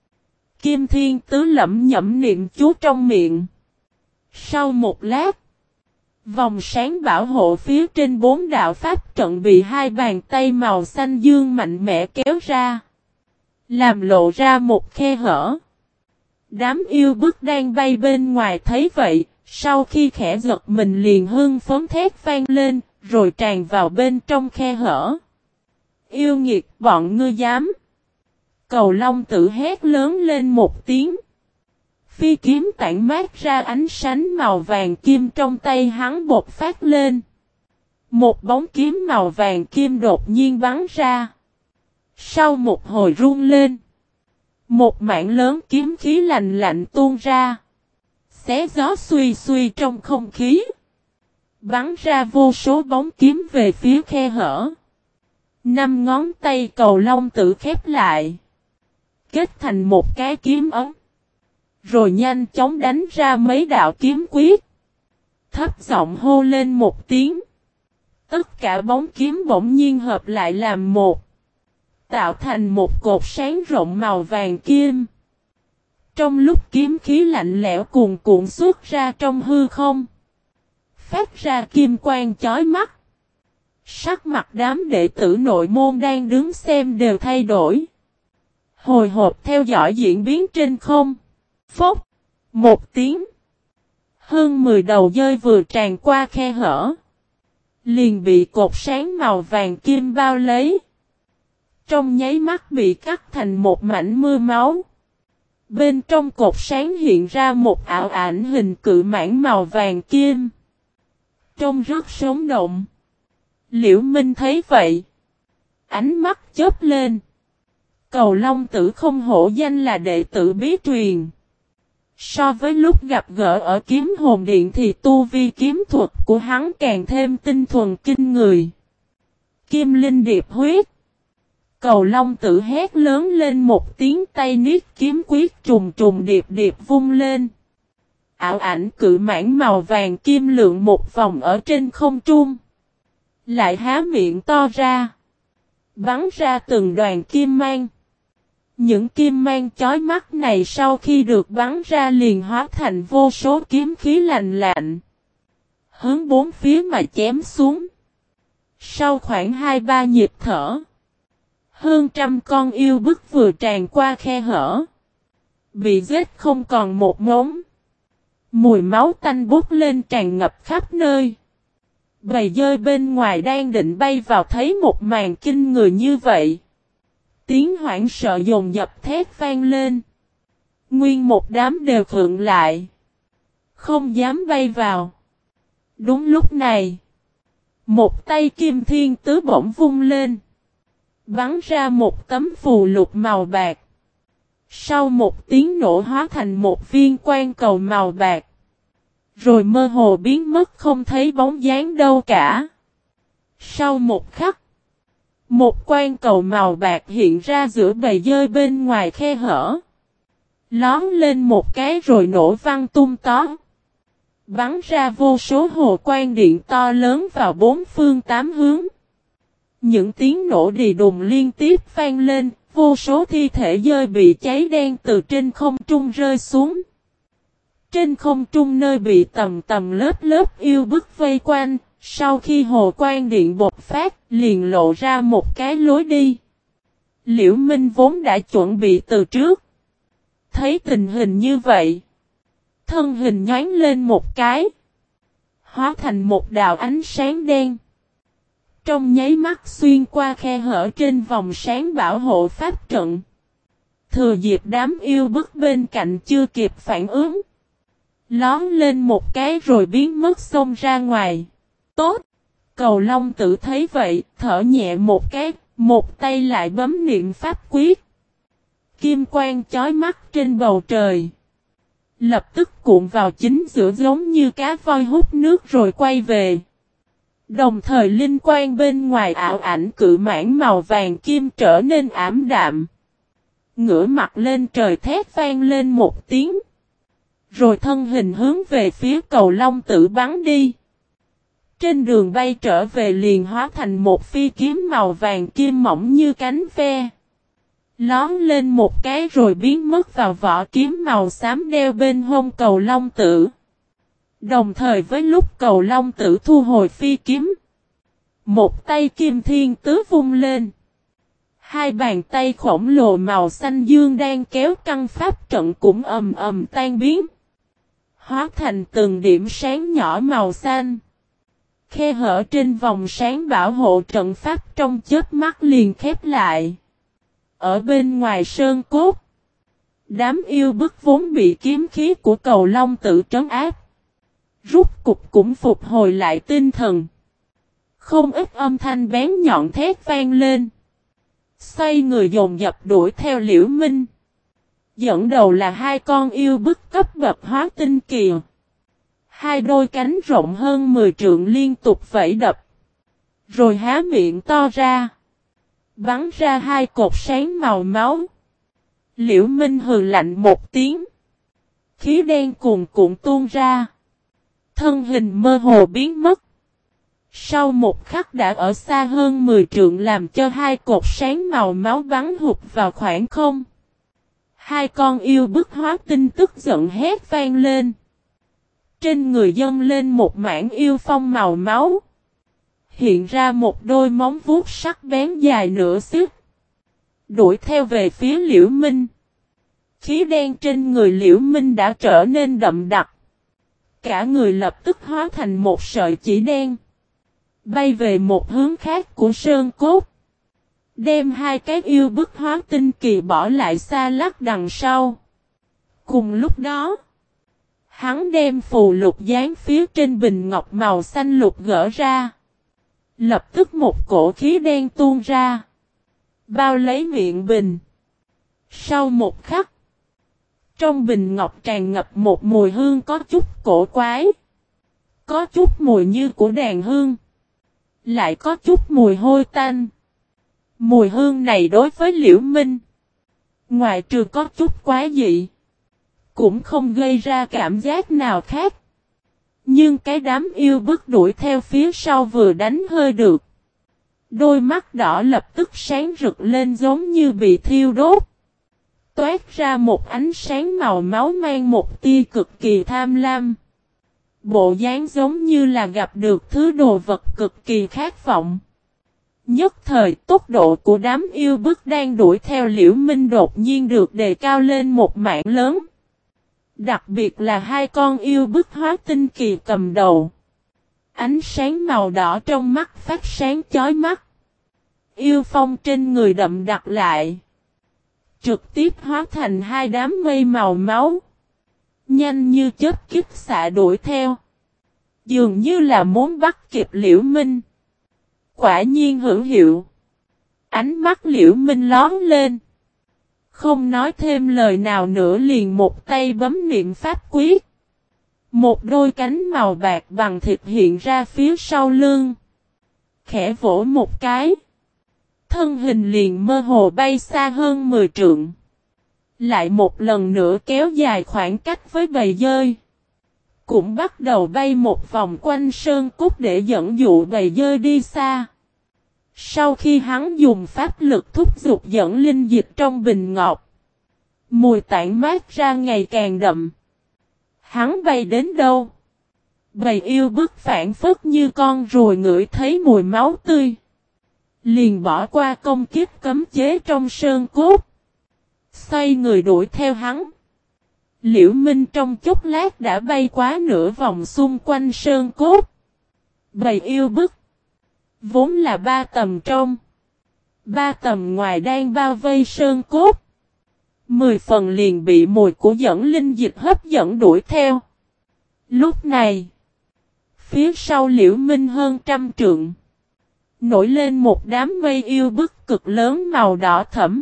Speaker 1: Kim Thiên Tứ lẩm nhẩm niệm chú trong miệng. Sau một lát, vòng sáng bảo hộ phía trên 4 đạo pháp trận bị hai bàn tay màu xanh dương mạnh mẽ kéo ra, làm lộ ra một khe hở. Đám yêu bức đang bay bên ngoài thấy vậy, sau khi khẽ giật mình liền hưng phấn thét vang lên, rồi tràn vào bên trong khe hở. Yêu nghiệt, bọn ngươi dám! Cầu Long Tử hét lớn lên một tiếng. Phi kiếm tản mát ra ánh sáng màu vàng kim trong tay hắn bột phát lên. Một bóng kiếm màu vàng kim đột nhiên bắn ra. Sau một hồi rung lên, một mảng lớn kiếm khí lạnh lạnh tuôn ra. Xé gió xuy xuy trong không khí. Bắn ra vô số bóng kiếm về phía khe hở. 5 ngón tay Cầu Long Tử khép lại, kết thành một cái kiếm ấm. Rồi nhanh chóng đánh ra mấy đạo kiếm quyết. Thấp giọng hô lên một tiếng. Tất cả bóng kiếm bỗng nhiên hợp lại làm một, tạo thành một cột sáng rộng màu vàng kim. Trong lúc kiếm khí lạnh lẽo cuồn cuộn xuất ra trong hư không, phát ra kim quang chói mắt. Sắc mặt đám đệ tử nội môn đang đứng xem đều thay đổi. Hồi hộp theo dõi diễn biến trên không. Phốc, một tiếng. Hơn 10 đầu dơi vừa tràn qua khe hở, liền bị cột sáng màu vàng kim bao lấy. Trong nháy mắt bị cắt thành một mảnh mưa máu. Bên trong cột sáng hiện ra một ảo ảnh hình cự mãng màu vàng kim. Trông rất sống động. Liễu Minh thấy vậy, ánh mắt chớp lên. Cầu Long Tử không hổ danh là đệ tử bí truyền. So với lúc gặp gỡ ở Kiếm Hồn Điện thì tu vi kiếm thuật của hắn càng thêm tinh thuần kinh người. Kim Linh Điệp Huyết. Cầu Long Tử hét lớn lên một tiếng, tay niết kiếm quyết trùng trùng điệp điệp vung lên. Ảo ảnh cự mãng màu vàng kim lượn một vòng ở trên không trung. Lại há miệng to ra. Bắn ra từng đoàn kim mang. Những kim mang chói mắt này sau khi được bắn ra liền hóa thành vô số kiếm khí lạnh lạnh. Hướng bốn phía mà chém xuống. Sau khoảng 2-3 nhịp thở, hơn trăm con yêu bức vừa tràn qua khe hở, bị giết không còn một mống. Mùi máu tanh bút lên tràn ngập khắp nơi. Bầy dơi bên ngoài đang định bay vào thấy một màn kinh người như vậy. Tiếng hoảng sợ dồn dập thét vang lên. Nguyên một đám đều khựng lại, không dám bay vào. Đúng lúc này, một tay Kim Thiên Tứ bỗng vung lên, bắn ra một tấm phù lục màu bạc. Sau một tiếng nổ hóa thành một viên quang cầu màu bạc, rồi mơ hồ biến mất không thấy bóng dáng đâu cả. Sau một khắc, một quang cầu màu bạc hiện ra giữa bầy dơi bên ngoài khe hở. Lón lên một cái rồi nổ văng tung tó. Bắn ra vô số hồ quang điện to lớn vào bốn phương tám hướng. Những tiếng nổ đì đùng liên tiếp vang lên, vô số thi thể dơi bị cháy đen từ trên không trung rơi xuống. Trên không trung nơi bị tầng tầng lớp lớp yêu bức vây quanh, sau khi hồ quang điện bộc phát, liền lộ ra một cái lối đi. Liễu Minh vốn đã chuẩn bị từ trước. Thấy tình hình như vậy, thân hình nhoáng lên một cái, hóa thành một đạo ánh sáng đen. Trong nháy mắt xuyên qua khe hở trên vòng sáng bảo hộ pháp trận. Thừa dịp đám yêu bức bên cạnh chưa kịp phản ứng, lón lên một cái rồi biến mất xông ra ngoài. Tốt! Cầu Long Tử thấy vậy, thở nhẹ một cái, một tay lại bấm niệm pháp quyết. Kim quang chói mắt trên bầu trời, lập tức cuộn vào chính giữa giống như cá voi hút nước rồi quay về. Đồng thời linh quang bên ngoài ảo ảnh cự mãng màu vàng kim trở nên ảm đạm. Ngửa mặt lên trời thét vang lên một tiếng. Rồi thân hình hướng về phía Cầu Long Tử bắn đi. Trên đường bay trở về liền hóa thành một phi kiếm màu vàng kim mỏng như cánh ve. Lón lên một cái rồi biến mất vào vỏ kiếm màu xám đeo bên hông Cầu Long Tử. Đồng thời với lúc Cầu Long Tử thu hồi phi kiếm, một tay Kim Thiên Tứ vung lên. Hai bàn tay khổng lồ màu xanh dương đang kéo căng pháp trận cũng ầm ầm tan biến, hóa thành từng điểm sáng nhỏ màu xanh. Khe hở trên vòng sáng bảo hộ trận pháp trong chớp mắt liền khép lại. Ở bên ngoài sơn cốt, đám yêu bức vốn bị kiếm khí của Cầu Long Tử trấn áp, rút cục cũng phục hồi lại tinh thần. Không ít âm thanh bén nhọn thét vang lên. Xoay người dồn dập đuổi theo Liễu Minh. Dẫn đầu là hai con yêu bức cấp bậc hóa tinh kỳ. Hai đôi cánh rộng hơn 10 trượng liên tục vẫy đập. Rồi há miệng to ra, bắn ra hai cột sáng màu máu. Liễu Minh hừ lạnh một tiếng. Khí đen cuồn cuộn tuôn ra. Thân hình mơ hồ biến mất. Sau một khắc đã ở xa hơn 10 trượng làm cho hai cột sáng màu máu bắn hụt vào khoảng không. Hai con yêu bức hóa tinh tức giận hét vang lên. Trên người dâng lên một mảng yêu phong màu máu. Hiện ra một đôi móng vuốt sắc bén dài nửa xích. Đuổi theo về phía Liễu Minh. Khí đen trên người Liễu Minh đã trở nên đậm đặc. Cả người lập tức hóa thành một sợi chỉ đen. Bay về một hướng khác của sơn cốt. Đem hai cái yêu bức hóa tinh kỳ bỏ lại xa lắc đằng sau. Cùng lúc đó, hắn đem phù lục dán phía trên bình ngọc màu xanh lục gỡ ra. Lập tức một cổ khí đen tuôn ra. Bao lấy miệng bình. Sau một khắc, trong bình ngọc tràn ngập một mùi hương có chút cổ quái. Có chút mùi như của đàn hương. Lại có chút mùi hôi tanh. Mùi hương này đối với Liễu Minh, ngoài trừ có chút quái dị, cũng không gây ra cảm giác nào khác. Nhưng cái đám yêu bức đuổi theo phía sau vừa đánh hơi được. Đôi mắt đỏ lập tức sáng rực lên giống như bị thiêu đốt. Toát ra một ánh sáng màu máu mang một tia cực kỳ tham lam. Bộ dáng giống như là gặp được thứ đồ vật cực kỳ khát vọng. Nhất thời tốc độ của đám yêu bức đang đuổi theo Liễu Minh đột nhiên được đề cao lên một mảng lớn. Đặc biệt là hai con yêu bức hóa tinh kỳ cầm đầu. Ánh sáng màu đỏ trong mắt phát sáng chói mắt. Yêu phong trên người đậm đặc lại. Trực tiếp hóa thành hai đám mây màu máu. Nhanh như chớp kích xạ đuổi theo. Dường như là muốn bắt kịp Liễu Minh. Quả nhiên hữu hiệu. Ánh mắt Liễu Minh lóe lên. Không nói thêm lời nào nữa liền một tay bấm niệm pháp quyết. Một đôi cánh màu bạc bằng thịt hiện ra phía sau lưng. Khẽ vỗ một cái. Thân hình liền mơ hồ bay xa hơn 10 trượng. Lại một lần nữa kéo dài khoảng cách với bầy dơi. Cũng bắt đầu bay một vòng quanh sơn cốt để dẫn dụ bầy dơi đi xa. Sau khi hắn dùng pháp lực thúc giục dẫn linh dịch trong bình ngọc. Mùi tản mát ra ngày càng đậm. Hắn bay đến đâu? Bầy yêu bức phản phất như con ruồi ngửi thấy mùi máu tươi. Liền bỏ qua công kiếp cấm chế trong sơn cốt. Xoay người đuổi theo hắn. Liễu Minh trong chốc lát đã bay quá nửa vòng xung quanh sơn cốt. Bầy yêu bức. Vốn là 3 tầm trong. 3 tầm ngoài đang bao vây sơn cốt. 10 phần liền bị mùi của dẫn linh dịch hấp dẫn đuổi theo. Lúc này, phía sau Liễu Minh hơn 100 trượng. Nổi lên một đám mây yêu bức cực lớn màu đỏ thẫm.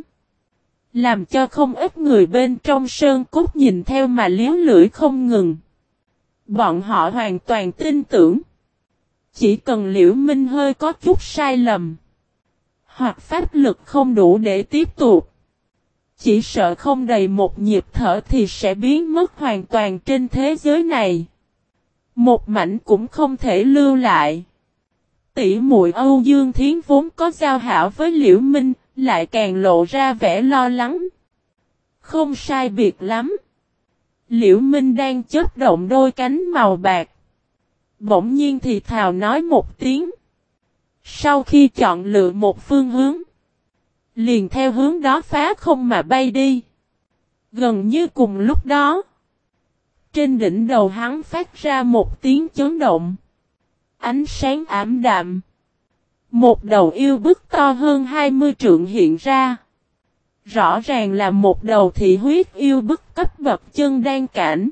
Speaker 1: Làm cho không ít người bên trong sơn cốt nhìn theo mà liếu lưỡi không ngừng. Bọn họ hoàn toàn tin tưởng. Chỉ cần Liễu Minh hơi có chút sai lầm. Hoặc pháp lực không đủ để tiếp tục. Chỉ sợ không đầy một nhịp thở thì sẽ biến mất hoàn toàn trên thế giới này. Một mảnh cũng không thể lưu lại. Tỷ muội Âu Dương Thiến vốn có giao hảo với Liễu Minh, lại càng lộ ra vẻ lo lắng. Không sai biệt lắm. Liễu Minh đang chớp động đôi cánh màu bạc. Bỗng nhiên thì thào nói một tiếng. Sau khi chọn lựa một phương hướng, liền theo hướng đó phá không mà bay đi. Gần như cùng lúc đó, trên đỉnh đầu hắn phát ra một tiếng chấn động. Ánh sáng ảm đạm. Một đầu yêu bức to hơn 20 trượng hiện ra. Rõ ràng là một đầu thị huyết yêu bức cấp bậc chân đan cảnh.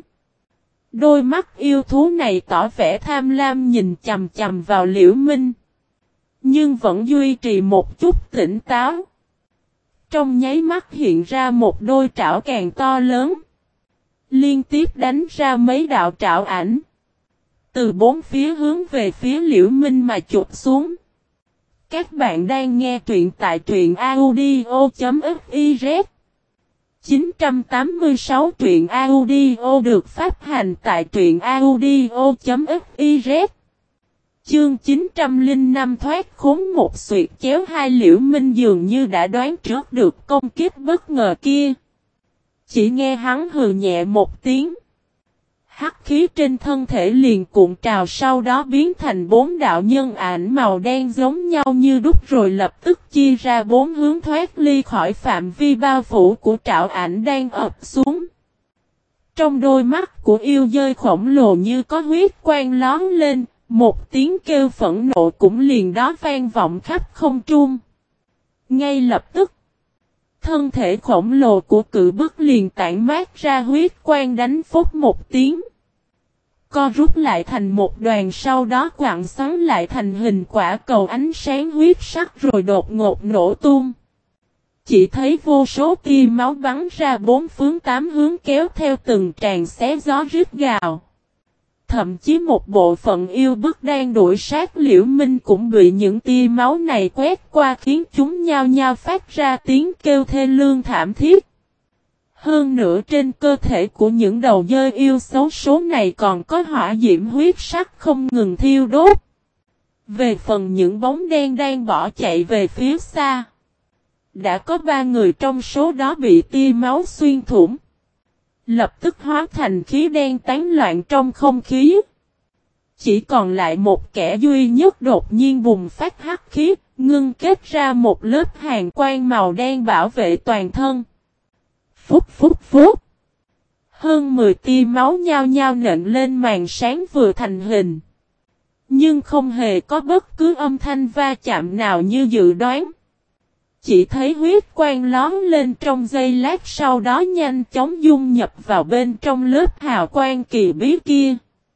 Speaker 1: Đôi mắt yêu thú này tỏ vẻ tham lam nhìn chằm chằm vào Liễu Minh. Nhưng vẫn duy trì một chút tỉnh táo. Trong nháy mắt hiện ra một đôi trảo càng to lớn. Liên tiếp đánh ra mấy đạo trảo ảnh. Từ bốn phía hướng về phía Liễu Minh mà chụp xuống. Các bạn đang nghe truyện tại truyện audio.fiz 986 truyện audio được phát hành tại truyện audio.fiz Chương 905 thoát khốn một xuyệt chéo hai. Liễu Minh dường như đã đoán trước được công kích bất ngờ kia. Chỉ nghe hắn hừ nhẹ một tiếng. Hắc khí trên thân thể liền cuộn trào, sau đó biến thành 4 đạo nhân ảnh màu đen giống nhau như đúc, rồi lập tức chia ra 4 hướng thoát ly khỏi phạm vi bao phủ của trảo ảnh đang ập xuống. Trong đôi mắt của yêu dơi khổng lồ như có huyết quang lóe lên, một tiếng kêu phẫn nộ cũng liền đó vang vọng khắp không trung. Ngay lập tức, thân thể khổng lồ của cự bức liền tản mát ra huyết quang, đánh phốc một tiếng, co rút lại thành một đoàn, sau đó quặn xoắn lại thành hình quả cầu ánh sáng huyết sắc rồi đột ngột nổ tung. Chỉ thấy vô số tia máu bắn ra 4 phương 8 hướng, kéo theo từng tràng xé gió rít gào. Thậm chí một bộ phận yêu bức đang đuổi sát Liễu Minh cũng bị những tia máu này quét qua, khiến chúng nhao nhao phát ra tiếng kêu thê lương thảm thiết. Hơn nữa trên cơ thể của những đầu dơi yêu xấu số này còn có hỏa diễm huyết sắc không ngừng thiêu đốt. Về phần những bóng đen đang bỏ chạy về phía xa, đã có 3 người trong số đó bị tia máu xuyên thủng, lập tức hóa thành khí đen tán loạn trong không khí. Chỉ còn lại một kẻ duy nhất đột nhiên bùng phát hắc khí, ngưng kết ra một lớp hàn quang màu đen bảo vệ toàn thân. Phúc phúc phúc. Hơn 10 tia máu nhao nhao nện lên màn sáng vừa thành hình. Nhưng không hề có bất cứ âm thanh va chạm nào như dự đoán. Chỉ thấy huyết quang lón lên trong giây lát, sau đó nhanh chóng dung nhập vào bên trong lớp hào quang kỳ bí kia.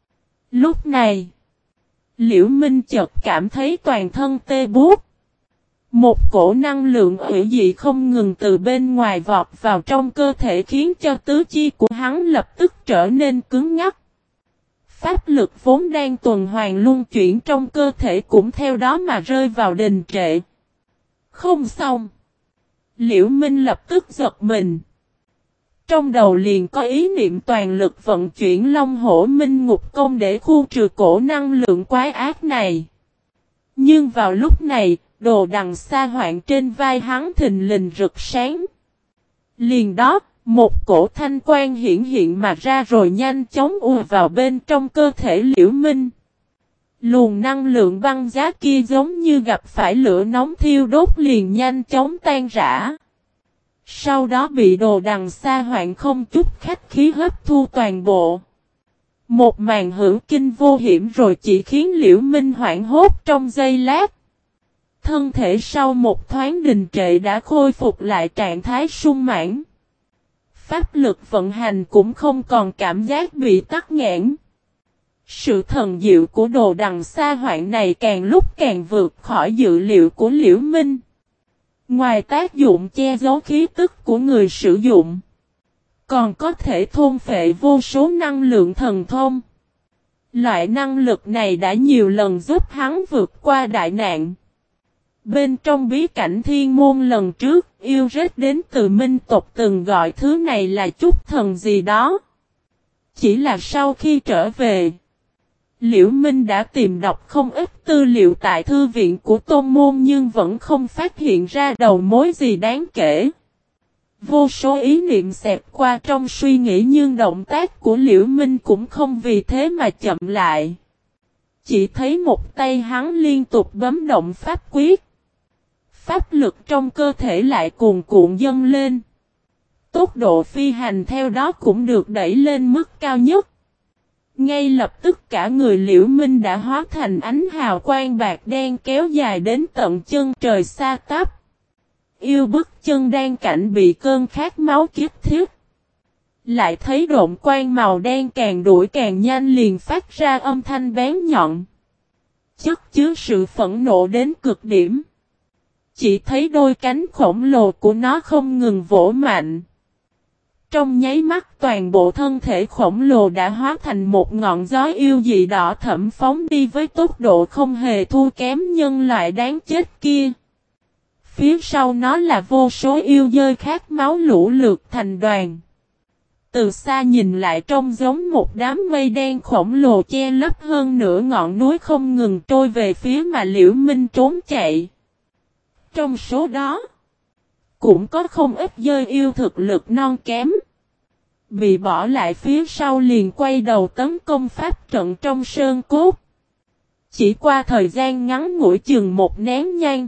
Speaker 1: Lúc này, Liễu Minh chợt cảm thấy toàn thân tê buốt. Một cổ năng lượng hủy dị không ngừng từ bên ngoài vọt vào trong cơ thể, khiến cho tứ chi của hắn lập tức trở nên cứng ngắc. Pháp lực vốn đang tuần hoàn luân chuyển trong cơ thể cũng theo đó mà rơi vào đình trệ. Không xong. Liễu Minh lập tức giật mình. Trong đầu liền có ý niệm toàn lực vận chuyển Long Hổ Minh Ngục Công để khu trừ cổ năng lượng quái ác này. Nhưng vào lúc này, đồ đằng sa hoạn trên vai hắn thình lình rực sáng. Liền đó, một cổ thanh quang hiện mà ra rồi nhanh chóng ùa vào bên trong cơ thể Liễu Minh. Luồng năng lượng băng giá kia giống như gặp phải lửa nóng thiêu đốt, liền nhanh chóng tan rã. Sau đó bị đồ đằng sa hoạn không chút khách khí hấp thu toàn bộ. Một màn hữu kinh vô hiểm rồi chỉ khiến Liễu Minh hoảng hốt trong giây lát. Thân thể sau một thoáng đình trệ đã khôi phục lại trạng thái sung mãn. Pháp lực vận hành cũng không còn cảm giác bị tắc nghẽn. Sự thần diệu của đồ đằng sa hoạn này càng lúc càng vượt khỏi dự liệu của Liễu Minh. Ngoài tác dụng che giấu khí tức của người sử dụng, còn có thể thôn phệ vô số năng lượng thần thông. Loại năng lực này đã nhiều lần giúp hắn vượt qua đại nạn. Bên trong bí cảnh thiên môn lần trước, yêu rết đến từ Minh tộc từng gọi thứ này là chút thần gì đó. Chỉ là sau khi trở về, Liễu Minh đã tìm đọc không ít tư liệu tại thư viện của tôn môn nhưng vẫn không phát hiện ra đầu mối gì đáng kể. Vô số ý niệm xẹt qua trong suy nghĩ nhưng động tác của Liễu Minh cũng không vì thế mà chậm lại. Chỉ thấy một tay hắn liên tục bấm động pháp quyết. Pháp lực trong cơ thể lại cuồn cuộn dâng lên. Tốc độ phi hành theo đó cũng được đẩy lên mức cao nhất. Ngay lập tức cả người Liễu Minh đã hóa thành ánh hào quang bạc đen kéo dài đến tận chân trời xa tắp. Yêu bức chân đang cạnh bị cơn khát máu kiếp thiết. Lại thấy độn quang màu đen càng đuổi càng nhanh liền phát ra âm thanh bén nhọn. Chất chứa sự phẫn nộ đến cực điểm. Chỉ thấy đôi cánh khổng lồ của nó không ngừng vỗ mạnh. Trong nháy mắt toàn bộ thân thể khổng lồ đã hóa thành một ngọn gió yêu dị đỏ thẫm phóng đi với tốc độ không hề thua kém nhân loại đáng chết kia. Phía sau nó là vô số yêu dơi khát máu lũ lượt thành đoàn. Từ xa nhìn lại trông giống một đám mây đen khổng lồ che lấp hơn nửa ngọn núi không ngừng trôi về phía mà Liễu Minh trốn chạy. Trong số đó, cũng có không ít dơi yêu thực lực non kém. bị bỏ lại phía sau liền quay đầu tấn công pháp trận trong sơn cốt. Chỉ qua thời gian ngắn ngủi chừng một nén nhang,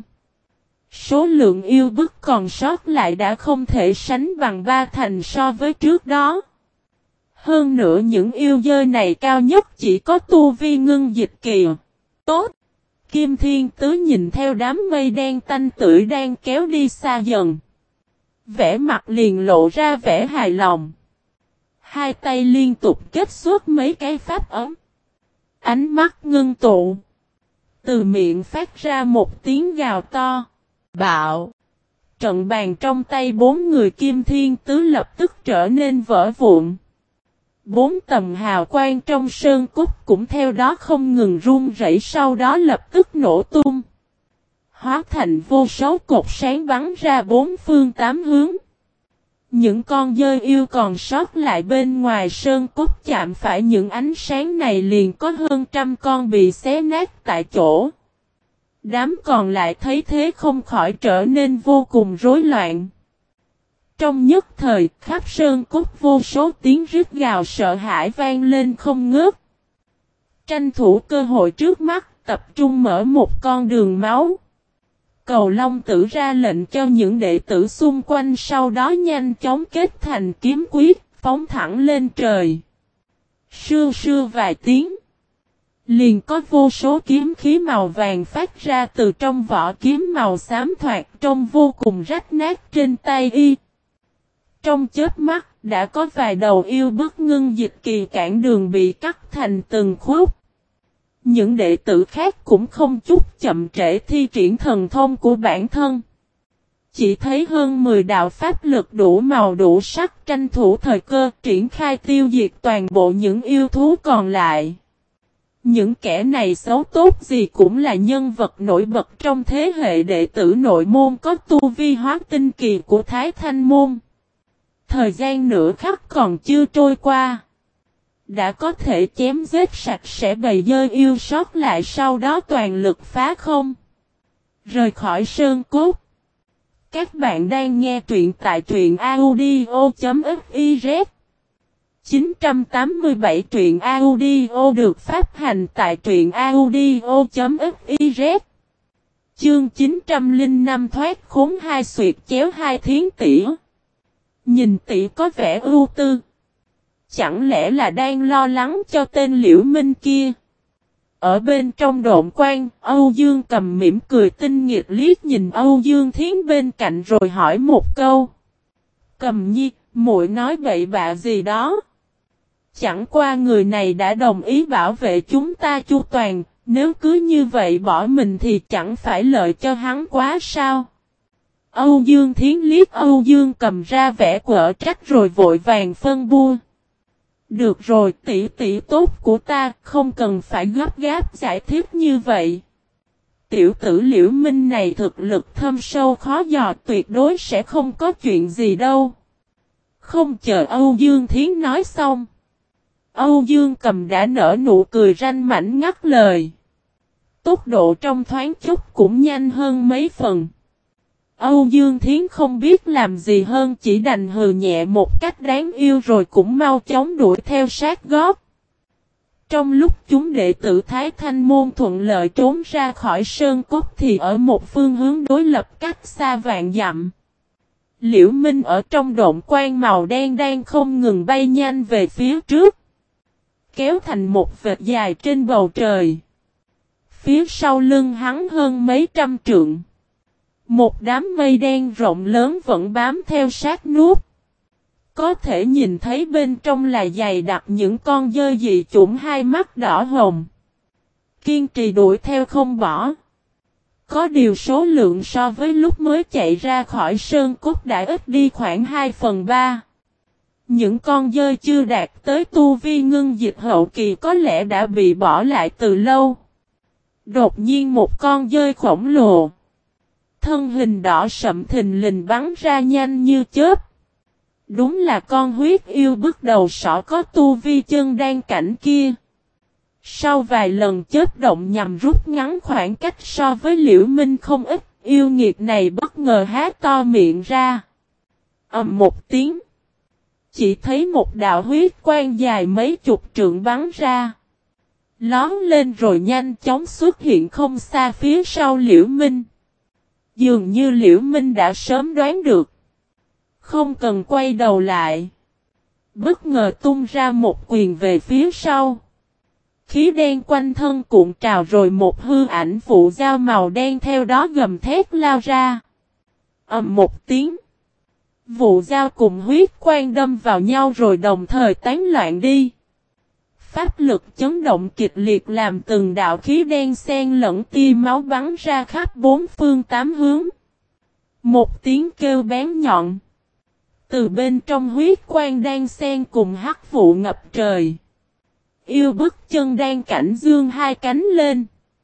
Speaker 1: số lượng yêu bức còn sót lại đã không thể sánh bằng 3 thành so với trước đó. Hơn nữa những yêu dơi này cao nhất chỉ có tu vi ngưng dịch kỳ. Tốt! Kim Thiên Tứ nhìn theo đám mây đen tanh tưởi đang kéo đi xa dần. Vẻ mặt liền lộ ra vẻ hài lòng. Hai tay liên tục kết xuất mấy cái pháp ấm. Ánh mắt ngưng tụ. Từ miệng phát ra một tiếng gào to. Bạo! Trận bàn trong tay 4 người Kim Thiên Tứ lập tức trở nên vỡ vụn. 4 tầm hào quang trong sơn cốt cũng theo đó không ngừng run rẩy, sau đó lập tức nổ tung. Hóa thành vô số cột sáng bắn ra 4 phương 8 hướng. Những con dơi yêu còn sót lại bên ngoài sơn cốt chạm phải những ánh sáng này liền có hơn 100 con bị xé nát tại chỗ. Đám còn lại thấy thế không khỏi trở nên vô cùng rối loạn. Trong nhất thời, khắp sơn cốt vô số tiếng rít gào sợ hãi vang lên không ngớt. Tranh thủ cơ hội trước mắt, tập trung mở một con đường máu. Cầu Long Tử ra lệnh cho những đệ tử xung quanh, sau đó nhanh chóng kết thành kiếm quyết, phóng thẳng lên trời. Sưa sưa vài tiếng. Liền có vô số kiếm khí màu vàng phát ra từ trong vỏ kiếm màu xám thoạt trông vô cùng rách nát trên tay y. Trong chớp mắt, đã có vài đầu yêu bức ngưng dịch kỳ cản đường bị cắt thành từng khúc. Những đệ tử khác cũng không chút chậm trễ thi triển thần thông của bản thân. Chỉ thấy hơn 10 đạo pháp lực đủ màu đủ sắc tranh thủ thời cơ triển khai tiêu diệt toàn bộ những yêu thú còn lại. Những kẻ này xấu tốt gì cũng là nhân vật nổi bật trong thế hệ đệ tử nội môn có tu vi hóa tinh kỳ của Thái Thanh Môn. Thời gian nửa khắc còn chưa trôi qua. Đã có thể chém giết sạch sẽ bầy dơi yêu sót lại, sau đó toàn lực phá không. Rời khỏi sơn cốt. Các bạn đang nghe truyện tại truyện audio.fiz 987 truyện audio được phát hành tại truyện audio.fiz. Chương 905 thoát khốn hai xuyệt chéo hai thiến tỷ. Nhìn tỷ có vẻ ưu tư. Chẳng lẽ là đang lo lắng cho tên Liễu Minh kia? Ở bên trong độn quan, Âu Dương Cầm mỉm cười tinh nghịch liếc nhìn Âu Dương Thiến bên cạnh rồi hỏi một câu. Cầm nhi, muội nói bậy bạ gì đó? Chẳng qua người này đã đồng ý bảo vệ chúng ta chu toàn, nếu cứ như vậy bỏ mình thì chẳng phải lợi cho hắn quá sao? Âu Dương Thiến liếc Âu Dương Cầm ra vẻ quở trách rồi vội vàng phân bua. Được rồi, tỷ tỷ tốt của ta, không cần phải gấp gáp giải thích như vậy. Tiểu tử Liễu Minh này thực lực thâm sâu khó dò, tuyệt đối sẽ không có chuyện gì đâu. Không chờ Âu Dương Thiến nói xong, Âu Dương Cầm đã nở nụ cười ranh mảnh ngắt lời. Tốc độ trong thoáng chốc cũng nhanh hơn mấy phần. Âu Dương Thiến không biết làm gì hơn, chỉ đành hừ nhẹ một cách đáng yêu rồi cũng mau chóng đuổi theo sát gót. Trong lúc chúng đệ tử Thái Thanh Môn thuận lợi trốn ra khỏi sơn cốt thì ở một phương hướng đối lập cách xa vạn dặm. Liễu Minh ở trong độn quan màu đen đang không ngừng bay nhanh về phía trước, kéo thành một vệt dài trên bầu trời. Phía sau lưng hắn hơn mấy trăm trượng, một đám mây đen rộng lớn vẫn bám theo sát nút. Có thể nhìn thấy bên trong là dày đặc những con dơi dị chủng hai mắt đỏ hồng. Kiên trì đuổi theo không bỏ. Có điều số lượng so với lúc mới chạy ra khỏi sơn cốt đã ít đi khoảng 2/3. Những con dơi chưa đạt tới tu vi ngưng dịch hậu kỳ có lẽ đã bị bỏ lại từ lâu. Đột nhiên một con dơi khổng lồ, thân hình đỏ sậm thình lình bắn ra nhanh như chớp. Đúng là con huyết yêu bức đầu sỏ có tu vi chân đan cảnh kia. Sau vài lần chớp động nhằm rút ngắn khoảng cách so với Liễu Minh không ít, yêu nghiệt này bất ngờ há to miệng ra. Ầm một tiếng, chỉ thấy một đạo huyết quang dài mấy chục trượng bắn ra. Lón lên rồi nhanh chóng xuất hiện không xa phía sau Liễu Minh. Dường như Liễu Minh đã sớm đoán được. Không cần quay đầu lại. Bất ngờ tung ra một quyền về phía sau. Khí đen quanh thân cuộn trào rồi một hư ảnh vụ dao màu đen theo đó gầm thét lao ra. Ầm một tiếng. Vụ dao cùng huyết quang đâm vào nhau rồi đồng thời tán loạn đi. Pháp lực chấn động kịch liệt làm từng đạo khí đen xen lẫn tia máu bắn ra khắp bốn phương tám hướng. Một tiếng kêu bén nhọn. Từ bên trong huyết quang đang xen cùng hắc vụ ngập trời. Yêu bức chân đang cảnh dương hai cánh lên.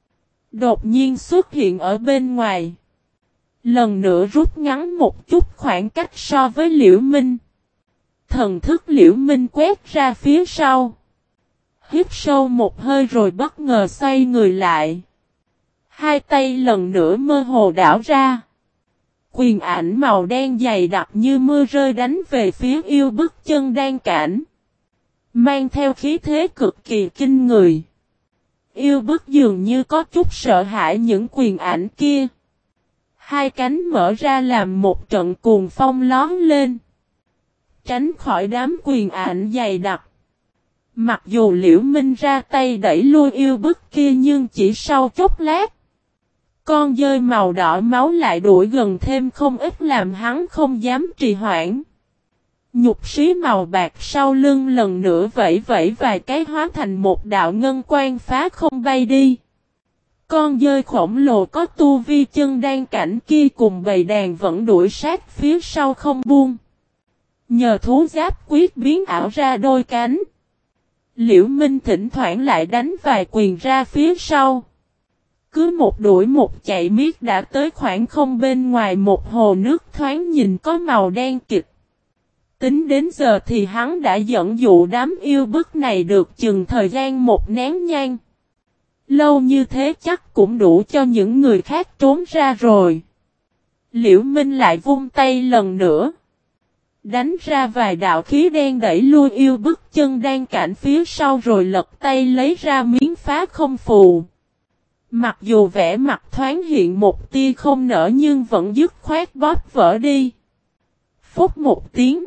Speaker 1: Đột nhiên xuất hiện ở bên ngoài. Lần nữa rút ngắn một chút khoảng cách so với Liễu Minh. Thần thức Liễu Minh quét ra phía sau. Hít sâu một hơi rồi bất ngờ xoay người lại. Hai tay lần nữa mơ hồ đảo ra. Quyền ảnh màu đen dày đặc như mưa rơi đánh về phía yêu bức chân đang cảnh. Mang theo khí thế cực kỳ kinh người. Yêu bức dường như có chút sợ hãi những quyền ảnh kia. Hai cánh mở ra làm một trận cuồng phong lón lên. Tránh khỏi đám quyền ảnh dày đặc. Mặc dù Liễu Minh ra tay đẩy lui yêu bức kia nhưng chỉ sau chốc lát. Con dơi màu đỏ máu lại đuổi gần thêm không ít làm hắn không dám trì hoãn. Nhục sĩ màu bạc sau lưng lần nữa vẫy vẫy vài cái hóa thành một đạo ngân quang phá không bay đi. Con dơi khổng lồ có tu vi chân đan cảnh kia cùng bầy đàn vẫn đuổi sát phía sau không buông. Nhờ thú giáp quyết biến ảo ra đôi cánh. Liễu Minh thỉnh thoảng lại đánh vài quyền ra phía sau. Cứ một đuổi một chạy miết đã tới khoảng không bên ngoài một hồ nước thoáng nhìn có màu đen kịch. Tính đến giờ thì hắn đã dẫn dụ đám yêu bức này được chừng thời gian một nén nhang. Lâu như thế chắc cũng đủ cho những người khác trốn ra rồi. Liễu Minh lại vung tay lần nữa. Đánh ra vài đạo khí đen đẩy lui yêu bức chân đang cạnh phía sau rồi lật tay lấy ra miếng phá không phù. Mặc dù vẻ mặt thoáng hiện một tia không nở nhưng vẫn dứt khoát bóp vỡ đi. Phút một tiếng.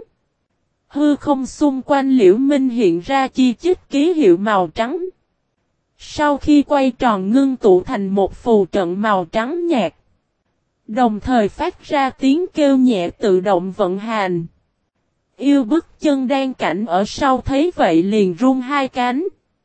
Speaker 1: Hư không xung quanh Liễu Minh hiện ra chi chít ký hiệu màu trắng. Sau khi quay tròn ngưng tụ thành một phù trận màu trắng nhạt. Đồng thời phát ra tiếng kêu nhẹ tự động vận hành. Yêu bức chân đang cảnh ở sau thấy vậy liền rung hai cánh.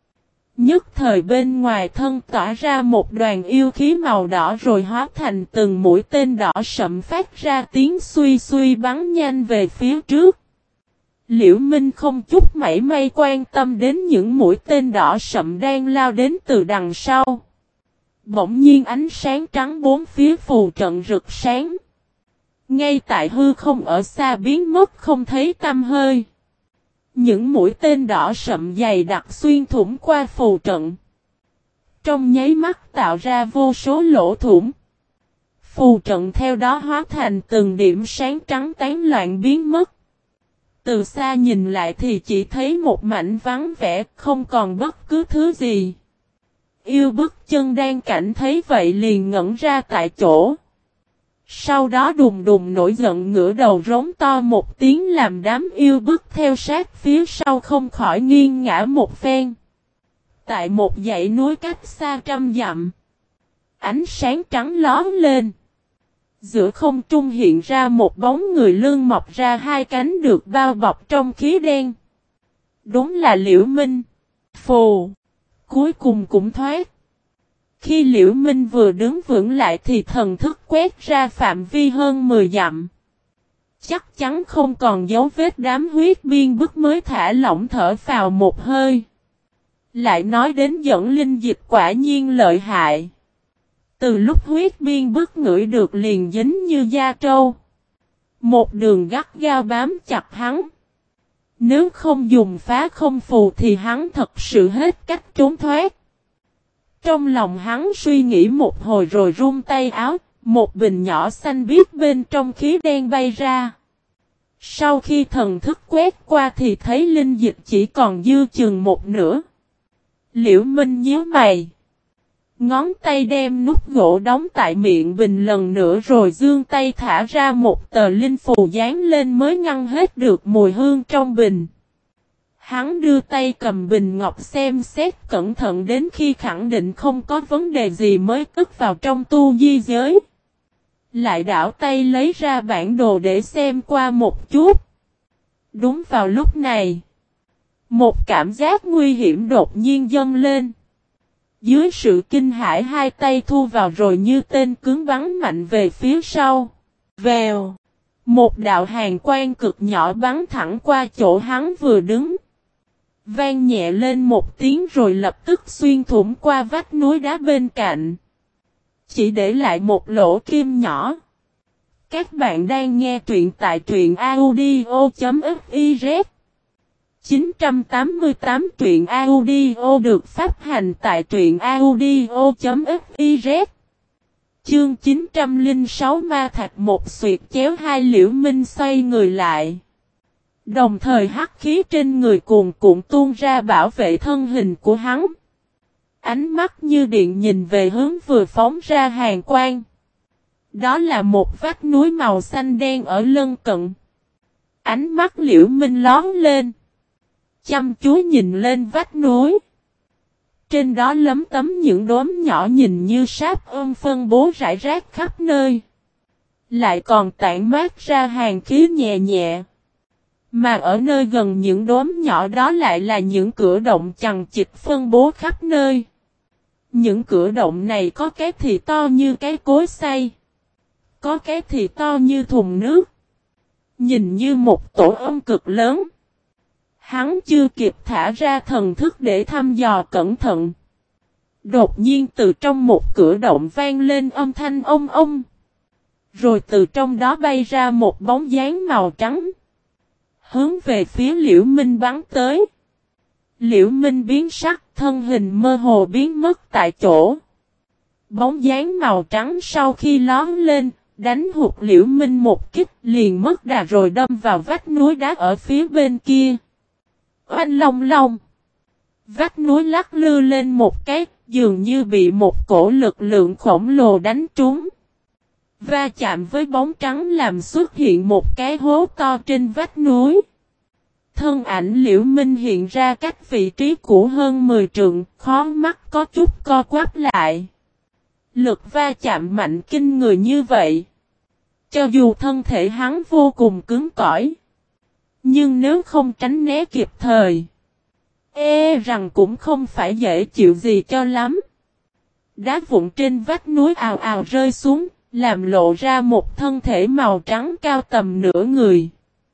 Speaker 1: Nhất thời bên ngoài thân tỏa ra một đoàn yêu khí màu đỏ rồi hóa thành từng mũi tên đỏ sậm phát ra tiếng suy suy bắn nhanh về phía trước. Liễu Minh không chút mảy may quan tâm đến những mũi tên đỏ sậm đang lao đến từ đằng sau. Bỗng nhiên ánh sáng trắng bốn phía phù trận rực sáng. Ngay tại hư không ở xa biến mất không thấy tăm hơi. Những mũi tên đỏ sậm dày đặc xuyên thủng qua phù trận. Trong nháy mắt tạo ra vô số lỗ thủng. Phù trận theo đó hóa thành từng điểm sáng trắng tán loạn biến mất. Từ xa nhìn lại thì chỉ thấy một mảnh vắng vẻ không còn bất cứ thứ gì. Yêu bức chân đang cảnh thấy vậy liền ngẩn ra tại chỗ. Sau đó đùng đùng nổi giận ngửa đầu rống to một tiếng làm đám yêu bức theo sát phía sau không khỏi nghiêng ngã một phen. Tại một dãy núi cách xa trăm dặm. Ánh sáng trắng lóe lên. Giữa không trung hiện ra một bóng người lưng mọc ra hai cánh được bao bọc trong khí đen. Đúng là Liễu Minh. Phù. Cuối cùng cũng thoát. Khi Liễu Minh vừa đứng vững lại thì thần thức quét ra phạm vi hơn 10 dặm. Chắc chắn không còn dấu vết đám huyết biên bức mới thả lỏng thở phào một hơi. Lại nói đến dẫn linh dịch quả nhiên lợi hại. Từ lúc huyết biên bức ngửi được liền dính như da trâu. Một đường gắt gao bám chặt hắn. Nếu không dùng phá không phù thì hắn thật sự hết cách trốn thoát. Trong lòng hắn suy nghĩ một hồi rồi run tay áo, một bình nhỏ xanh biếc bên trong khí đen bay ra. Sau khi thần thức quét qua thì thấy linh dịch chỉ còn dư chừng một nửa. Liễu Minh nhíu mày. Ngón tay đem nút gỗ đóng tại miệng bình lần nữa rồi giương tay thả ra một tờ linh phù dán lên mới ngăn hết được mùi hương trong bình. Hắn đưa tay cầm bình ngọc xem xét cẩn thận đến khi khẳng định không có vấn đề gì mới cất vào trong tu di giới. Lại đảo tay lấy ra bản đồ để xem qua một chút. Đúng vào lúc này, một cảm giác nguy hiểm đột nhiên dâng lên. Dưới sự kinh hãi hai tay thu vào rồi như tên cứng bắn mạnh về phía sau. Vèo. Một đạo hàn quang cực nhỏ bắn thẳng qua chỗ hắn vừa đứng. Vang nhẹ lên một tiếng rồi lập tức xuyên thủng qua vách núi đá bên cạnh. Chỉ để lại một lỗ kim nhỏ. Các bạn đang nghe truyện tại truyện audio.fiz 988 truyện audio được phát hành tại truyện audio.fiz. Chương 906 ma thạch một xuyệt chéo hai. Liễu Minh xoay người lại. Đồng thời hắc khí trên người cuồn cuộn tuôn ra bảo vệ thân hình của hắn. Ánh mắt như điện nhìn về hướng vừa phóng ra hàn quang. Đó là một vách núi màu xanh đen ở lân cận. Ánh mắt Liễu Minh lóe lên. Chăm chú nhìn lên vách núi. Trên đó lấm tấm những đốm nhỏ nhìn như sáp ôm phân bố rải rác khắp nơi. Lại còn tản mát ra hàn khí nhẹ nhẹ. Mà ở nơi gần những đốm nhỏ đó lại là những cửa động chằng chịt phân bố khắp nơi. Những cửa động này có cái thì to như cái cối xay. Có cái thì to như thùng nước. Nhìn như một tổ ong cực lớn. Hắn chưa kịp thả ra thần thức để thăm dò cẩn thận. Đột nhiên từ trong một cửa động vang lên âm thanh ông ông. Rồi từ trong đó bay ra một bóng dáng màu trắng. Hướng về phía Liễu Minh bắn tới. Liễu Minh biến sắc, thân hình mơ hồ biến mất tại chỗ. Bóng dáng màu trắng sau khi lóm lên, đánh hụt Liễu Minh một kích liền mất đà rồi đâm vào vách núi đá ở phía bên kia. Oanh long long. Vách núi lắc lư lên một cái, dường như bị một cổ lực lượng khổng lồ đánh trúng. Va chạm với bóng trắng làm xuất hiện một cái hố to trên vách núi. Thân ảnh Liễu Minh hiện ra cách vị trí cũ hơn 10 trượng, khó mắt có chút co quắp lại. Lực va chạm mạnh kinh người như vậy. Cho dù thân thể hắn vô cùng cứng cỏi. Nhưng nếu không tránh né kịp thời. Rằng cũng không phải dễ chịu gì cho lắm. Đá vụn trên vách núi ào ào rơi xuống. Làm lộ ra một thân thể màu trắng cao tầm nửa người.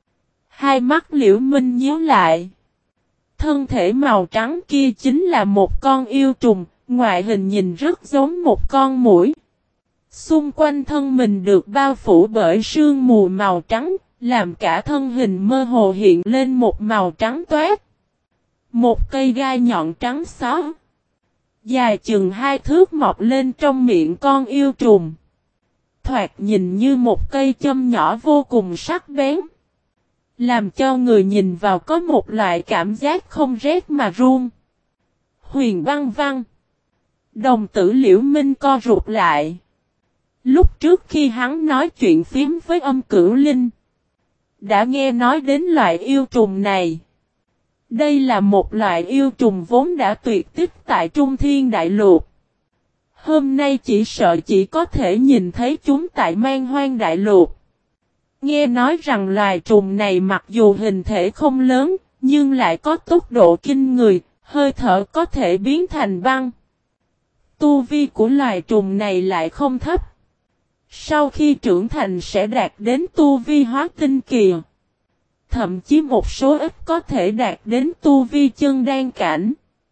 Speaker 1: Hai mắt Liễu Minh nhíu lại. Thân thể màu trắng kia chính là một con yêu trùng, ngoại hình nhìn rất giống một con muỗi. Xung quanh thân mình được bao phủ bởi sương mù màu trắng, làm cả thân hình mơ hồ hiện lên một màu trắng toát. Một cây gai nhọn trắng xóa, dài chừng 2 thước mọc lên trong miệng con yêu trùng. Thoạt nhìn như một cây châm nhỏ vô cùng sắc bén. Làm cho người nhìn vào có một loại cảm giác không rét mà run. Huyền Văn Văn. Đồng tử Liễu Minh co rụt lại. Lúc trước khi hắn nói chuyện phím với âm cửu linh. Đã nghe nói đến loại yêu trùng này. Đây là một loại yêu trùng vốn đã tuyệt tích tại Trung Thiên Đại Lục. Hôm nay chỉ sợ chỉ có thể nhìn thấy chúng tại Man Hoang Đại Lục. Nghe nói rằng loài trùng này mặc dù hình thể không lớn, nhưng lại có tốc độ kinh người, hơi thở có thể biến thành băng. Tu vi của loài trùng này lại không thấp. Sau khi trưởng thành sẽ đạt đến tu vi hóa tinh kỳ. Thậm chí một số ít có thể đạt đến tu vi chân đan cảnh.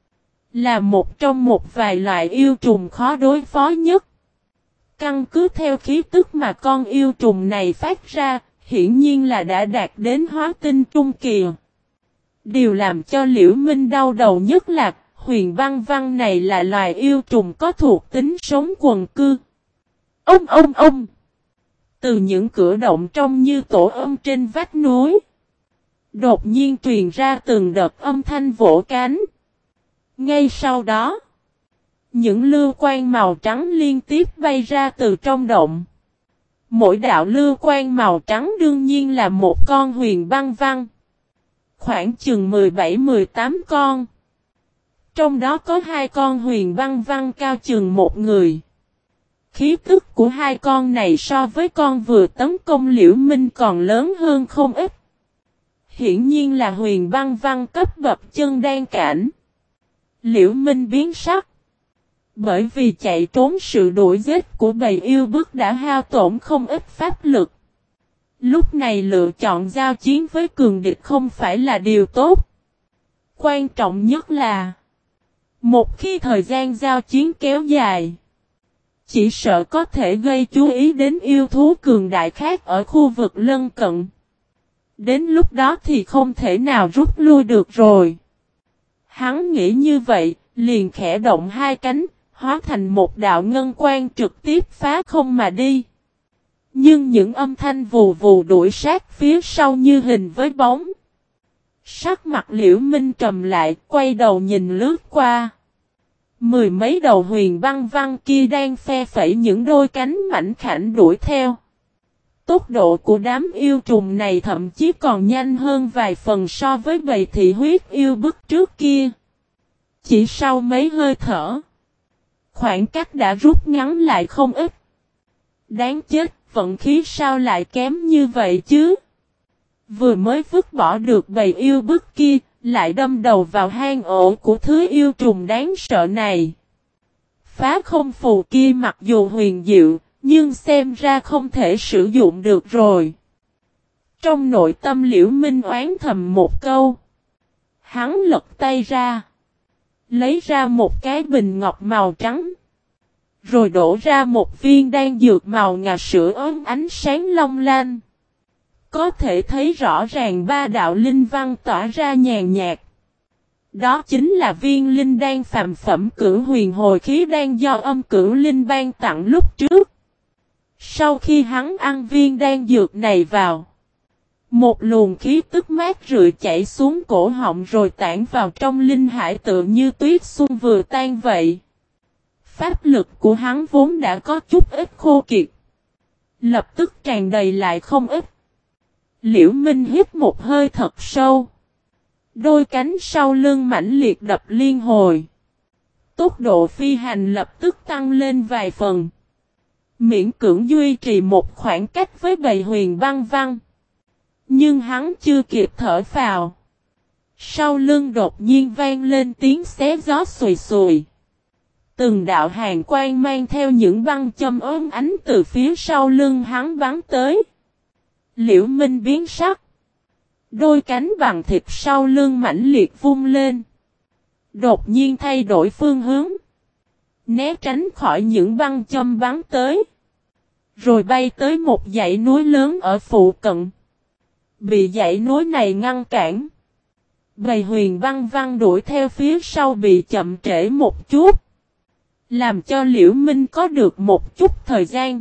Speaker 1: Là một trong một vài loại yêu trùng khó đối phó nhất. Căn cứ theo khí tức mà con yêu trùng này phát ra, hiển nhiên là đã đạt đến hóa tinh trung kỳ. Điều làm cho Liễu Minh đau đầu nhất là, Huyền Văn Văn này là loài yêu trùng có thuộc tính sống quần cư. Ông! Từ những cửa động trông như tổ ong trên vách núi, đột nhiên truyền ra từng đợt âm thanh vỗ cánh. Ngay sau đó, những lưu quang màu trắng liên tiếp bay ra từ trong động. Mỗi đạo lưu quang màu trắng đương nhiên là một con huyền băng văng. Khoảng chừng 17-18 con. Trong đó có 2 con huyền băng văng cao chừng một người. Khí tức của 2 con này so với con vừa tấn công Liễu Minh còn lớn hơn không ít. Hiển nhiên là huyền băng văng cấp bậc chân đan cảnh. Liễu Minh biến sắc. Bởi vì chạy trốn sự đuổi giết của bầy yêu bức đã hao tổn không ít pháp lực. Lúc này lựa chọn giao chiến với cường địch không phải là điều tốt. Quan trọng nhất là một khi thời gian giao chiến kéo dài, chỉ sợ có thể gây chú ý đến yêu thú cường đại khác ở khu vực lân cận. Đến lúc đó thì không thể nào rút lui được rồi. Hắn nghĩ như vậy, liền khẽ động 2 cánh, hóa thành một đạo ngân quang trực tiếp phá không mà đi. Nhưng những âm thanh vù vù đuổi sát phía sau như hình với bóng. Sắc mặt Liễu Minh trầm lại, quay đầu nhìn lướt qua. 10 mấy đầu huyền băng văng kia đang phe phẩy những đôi cánh mảnh khảnh đuổi theo. Tốc độ của đám yêu trùng này thậm chí còn nhanh hơn vài phần so với bầy thị huyết yêu bức trước kia. Chỉ sau mấy hơi thở, khoảng cách đã rút ngắn lại không ít. Đáng chết, vận khí sao lại kém như vậy chứ? Vừa mới vứt bỏ được bầy yêu bức kia, lại đâm đầu vào hang ổ của thứ yêu trùng đáng sợ này. Phá không phù kia mặc dù huyền diệu, nhưng xem ra không thể sử dụng được rồi. Trong nội tâm Liễu Minh oán thầm một câu. Hắn lật tay ra, lấy ra một cái bình ngọc màu trắng, rồi đổ ra một viên đan dược màu ngà sữa ấm ánh sáng long lanh. Có thể thấy rõ ràng 3 đạo linh văn tỏa ra nhàn nhạt. Đó chính là viên linh đan phàm phẩm cửu huyền hồi khí đan do âm cửu linh ban tặng lúc trước. Sau khi hắn ăn viên đan dược này vào, một luồng khí tức mát rượi chảy xuống cổ họng rồi tản vào trong linh hải tựa như tuyết xuân vừa tan vậy. Pháp lực của hắn vốn đã có chút ít khô kiệt, lập tức tràn đầy lại không ít. Liễu Minh hít một hơi thật sâu. Đôi cánh sau lưng mãnh liệt đập liên hồi. Tốc độ phi hành lập tức tăng lên vài phần. Miễn cưỡng duy trì một khoảng cách với bầy huyền băng văng. Nhưng hắn chưa kịp thở phào. Sau lưng đột nhiên vang lên tiếng xé gió xùi xùi. Từng đạo hàn quang mang theo những băng châm ốm ánh từ phía sau lưng hắn bắn tới. Liễu Minh biến sắc. Đôi cánh bằng thịt sau lưng mãnh liệt vung lên. Đột nhiên thay đổi phương hướng. Né tránh khỏi những băng châm bắn tới. Rồi bay tới một dãy núi lớn ở phụ cận. Bị dãy núi này ngăn cản. Bầy huyền băng văng đuổi theo phía sau bị chậm trễ một chút. Làm cho Liễu Minh có được một chút thời gian.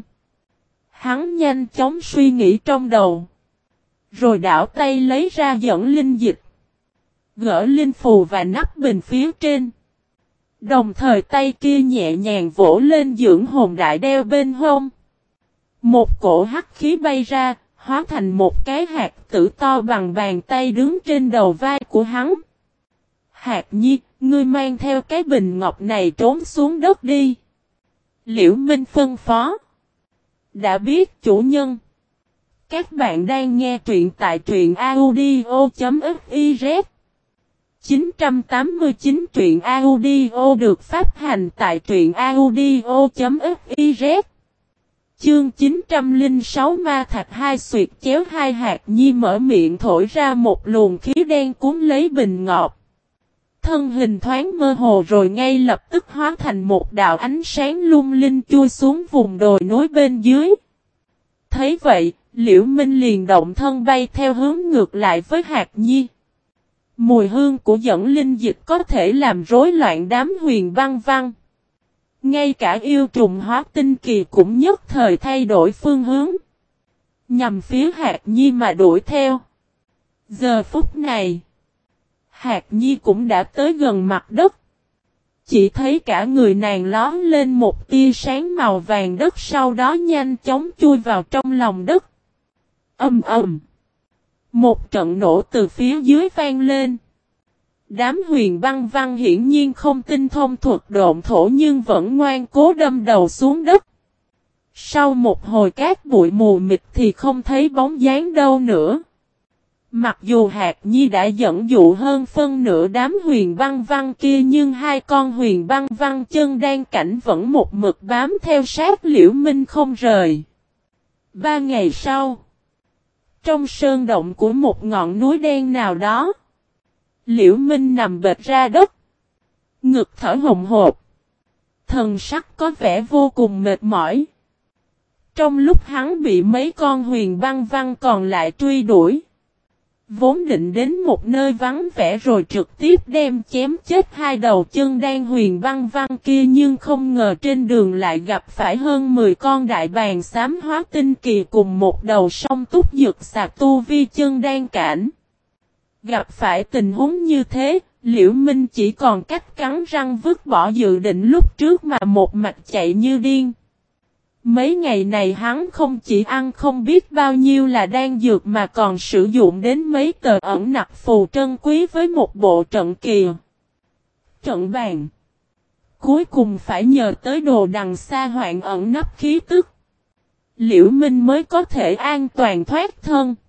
Speaker 1: Hắn nhanh chóng suy nghĩ trong đầu. Rồi đảo tay lấy ra dẫn linh dịch. Gỡ linh phù và nắp bình phía trên. Đồng thời tay kia nhẹ nhàng vỗ lên dưỡng hồn đại đeo bên hông. Một cổ hắc khí bay ra, hóa thành một cái hạt tử to bằng bàn tay đứng trên đầu vai của hắn. Hạt Nhi, ngươi mang theo cái bình ngọc này trốn xuống đất đi. Liễu Minh phân phó. Đã biết chủ nhân. Các bạn đang nghe truyện tại truyện audio.fiz 989 truyện audio được phát hành tại truyện audio.fiz. Chương 906 ma thạch hai xuyệt chéo hai hạt nhi mở miệng thổi ra một luồng khí đen cuốn lấy bình ngọc. Thân hình thoáng mơ hồ rồi ngay lập tức hóa thành một đạo ánh sáng lung linh chui xuống vùng đồi núi bên dưới. Thấy vậy, Liễu Minh liền động thân bay theo hướng ngược lại với hạt nhi. Mùi hương của dẫn linh dịch có thể làm rối loạn đám huyền băng văng. Ngay cả yêu trùng hóa tinh kỳ cũng nhất thời thay đổi phương hướng. nhằm phía Hạc Nhi mà đuổi theo. Giờ phút này, Hạc Nhi cũng đã tới gần mặt đất. Chỉ thấy cả người nàng lóm lên một tia sáng màu vàng đất, sau đó nhanh chóng chui vào trong lòng đất. Ầm ầm. Một trận nổ từ phía dưới vang lên. Đám Huyền Băng Văn hiển nhiên không tinh thông thuật độn thổ nhưng vẫn ngoan cố đâm đầu xuống đất. Sau một hồi cát bụi mù mịt thì không thấy bóng dáng đâu nữa. Mặc dù Hạc Nhi đã dẫn dụ hơn phân nửa đám Huyền Băng Văn kia nhưng hai con Huyền Băng Văn chân đan cảnh vẫn một mực bám theo sát Liễu Minh không rời. 3 ngày sau, trong sơn động của một ngọn núi đen nào đó, Liễu Minh nằm bệt ra đất, ngực thở hồng hộc, thần sắc có vẻ vô cùng mệt mỏi. Trong lúc hắn bị mấy con Huyền Băng Văn còn lại truy đuổi, vốn định đến một nơi vắng vẻ rồi trực tiếp đem chém chết hai đầu chân đan Huyền Băng Văn kia, nhưng không ngờ trên đường lại gặp phải hơn 10 con đại bàng xám hóa tinh kỳ cùng một đầu song túc dược sạc tu vi chân đan cảnh. Gặp phải tình huống như thế, Liễu Minh chỉ còn cách cắn răng vứt bỏ dự định lúc trước mà một mạch chạy như điên. Mấy ngày này hắn không chỉ ăn không biết bao nhiêu là đan dược mà còn sử dụng đến mấy tờ ẩn nặc phù trân quý với một bộ trận kỳ. Trận bàn. Cuối cùng phải nhờ tới đồ đằng xa hoạn ẩn nấp khí tức, Liễu Minh mới có thể an toàn thoát thân.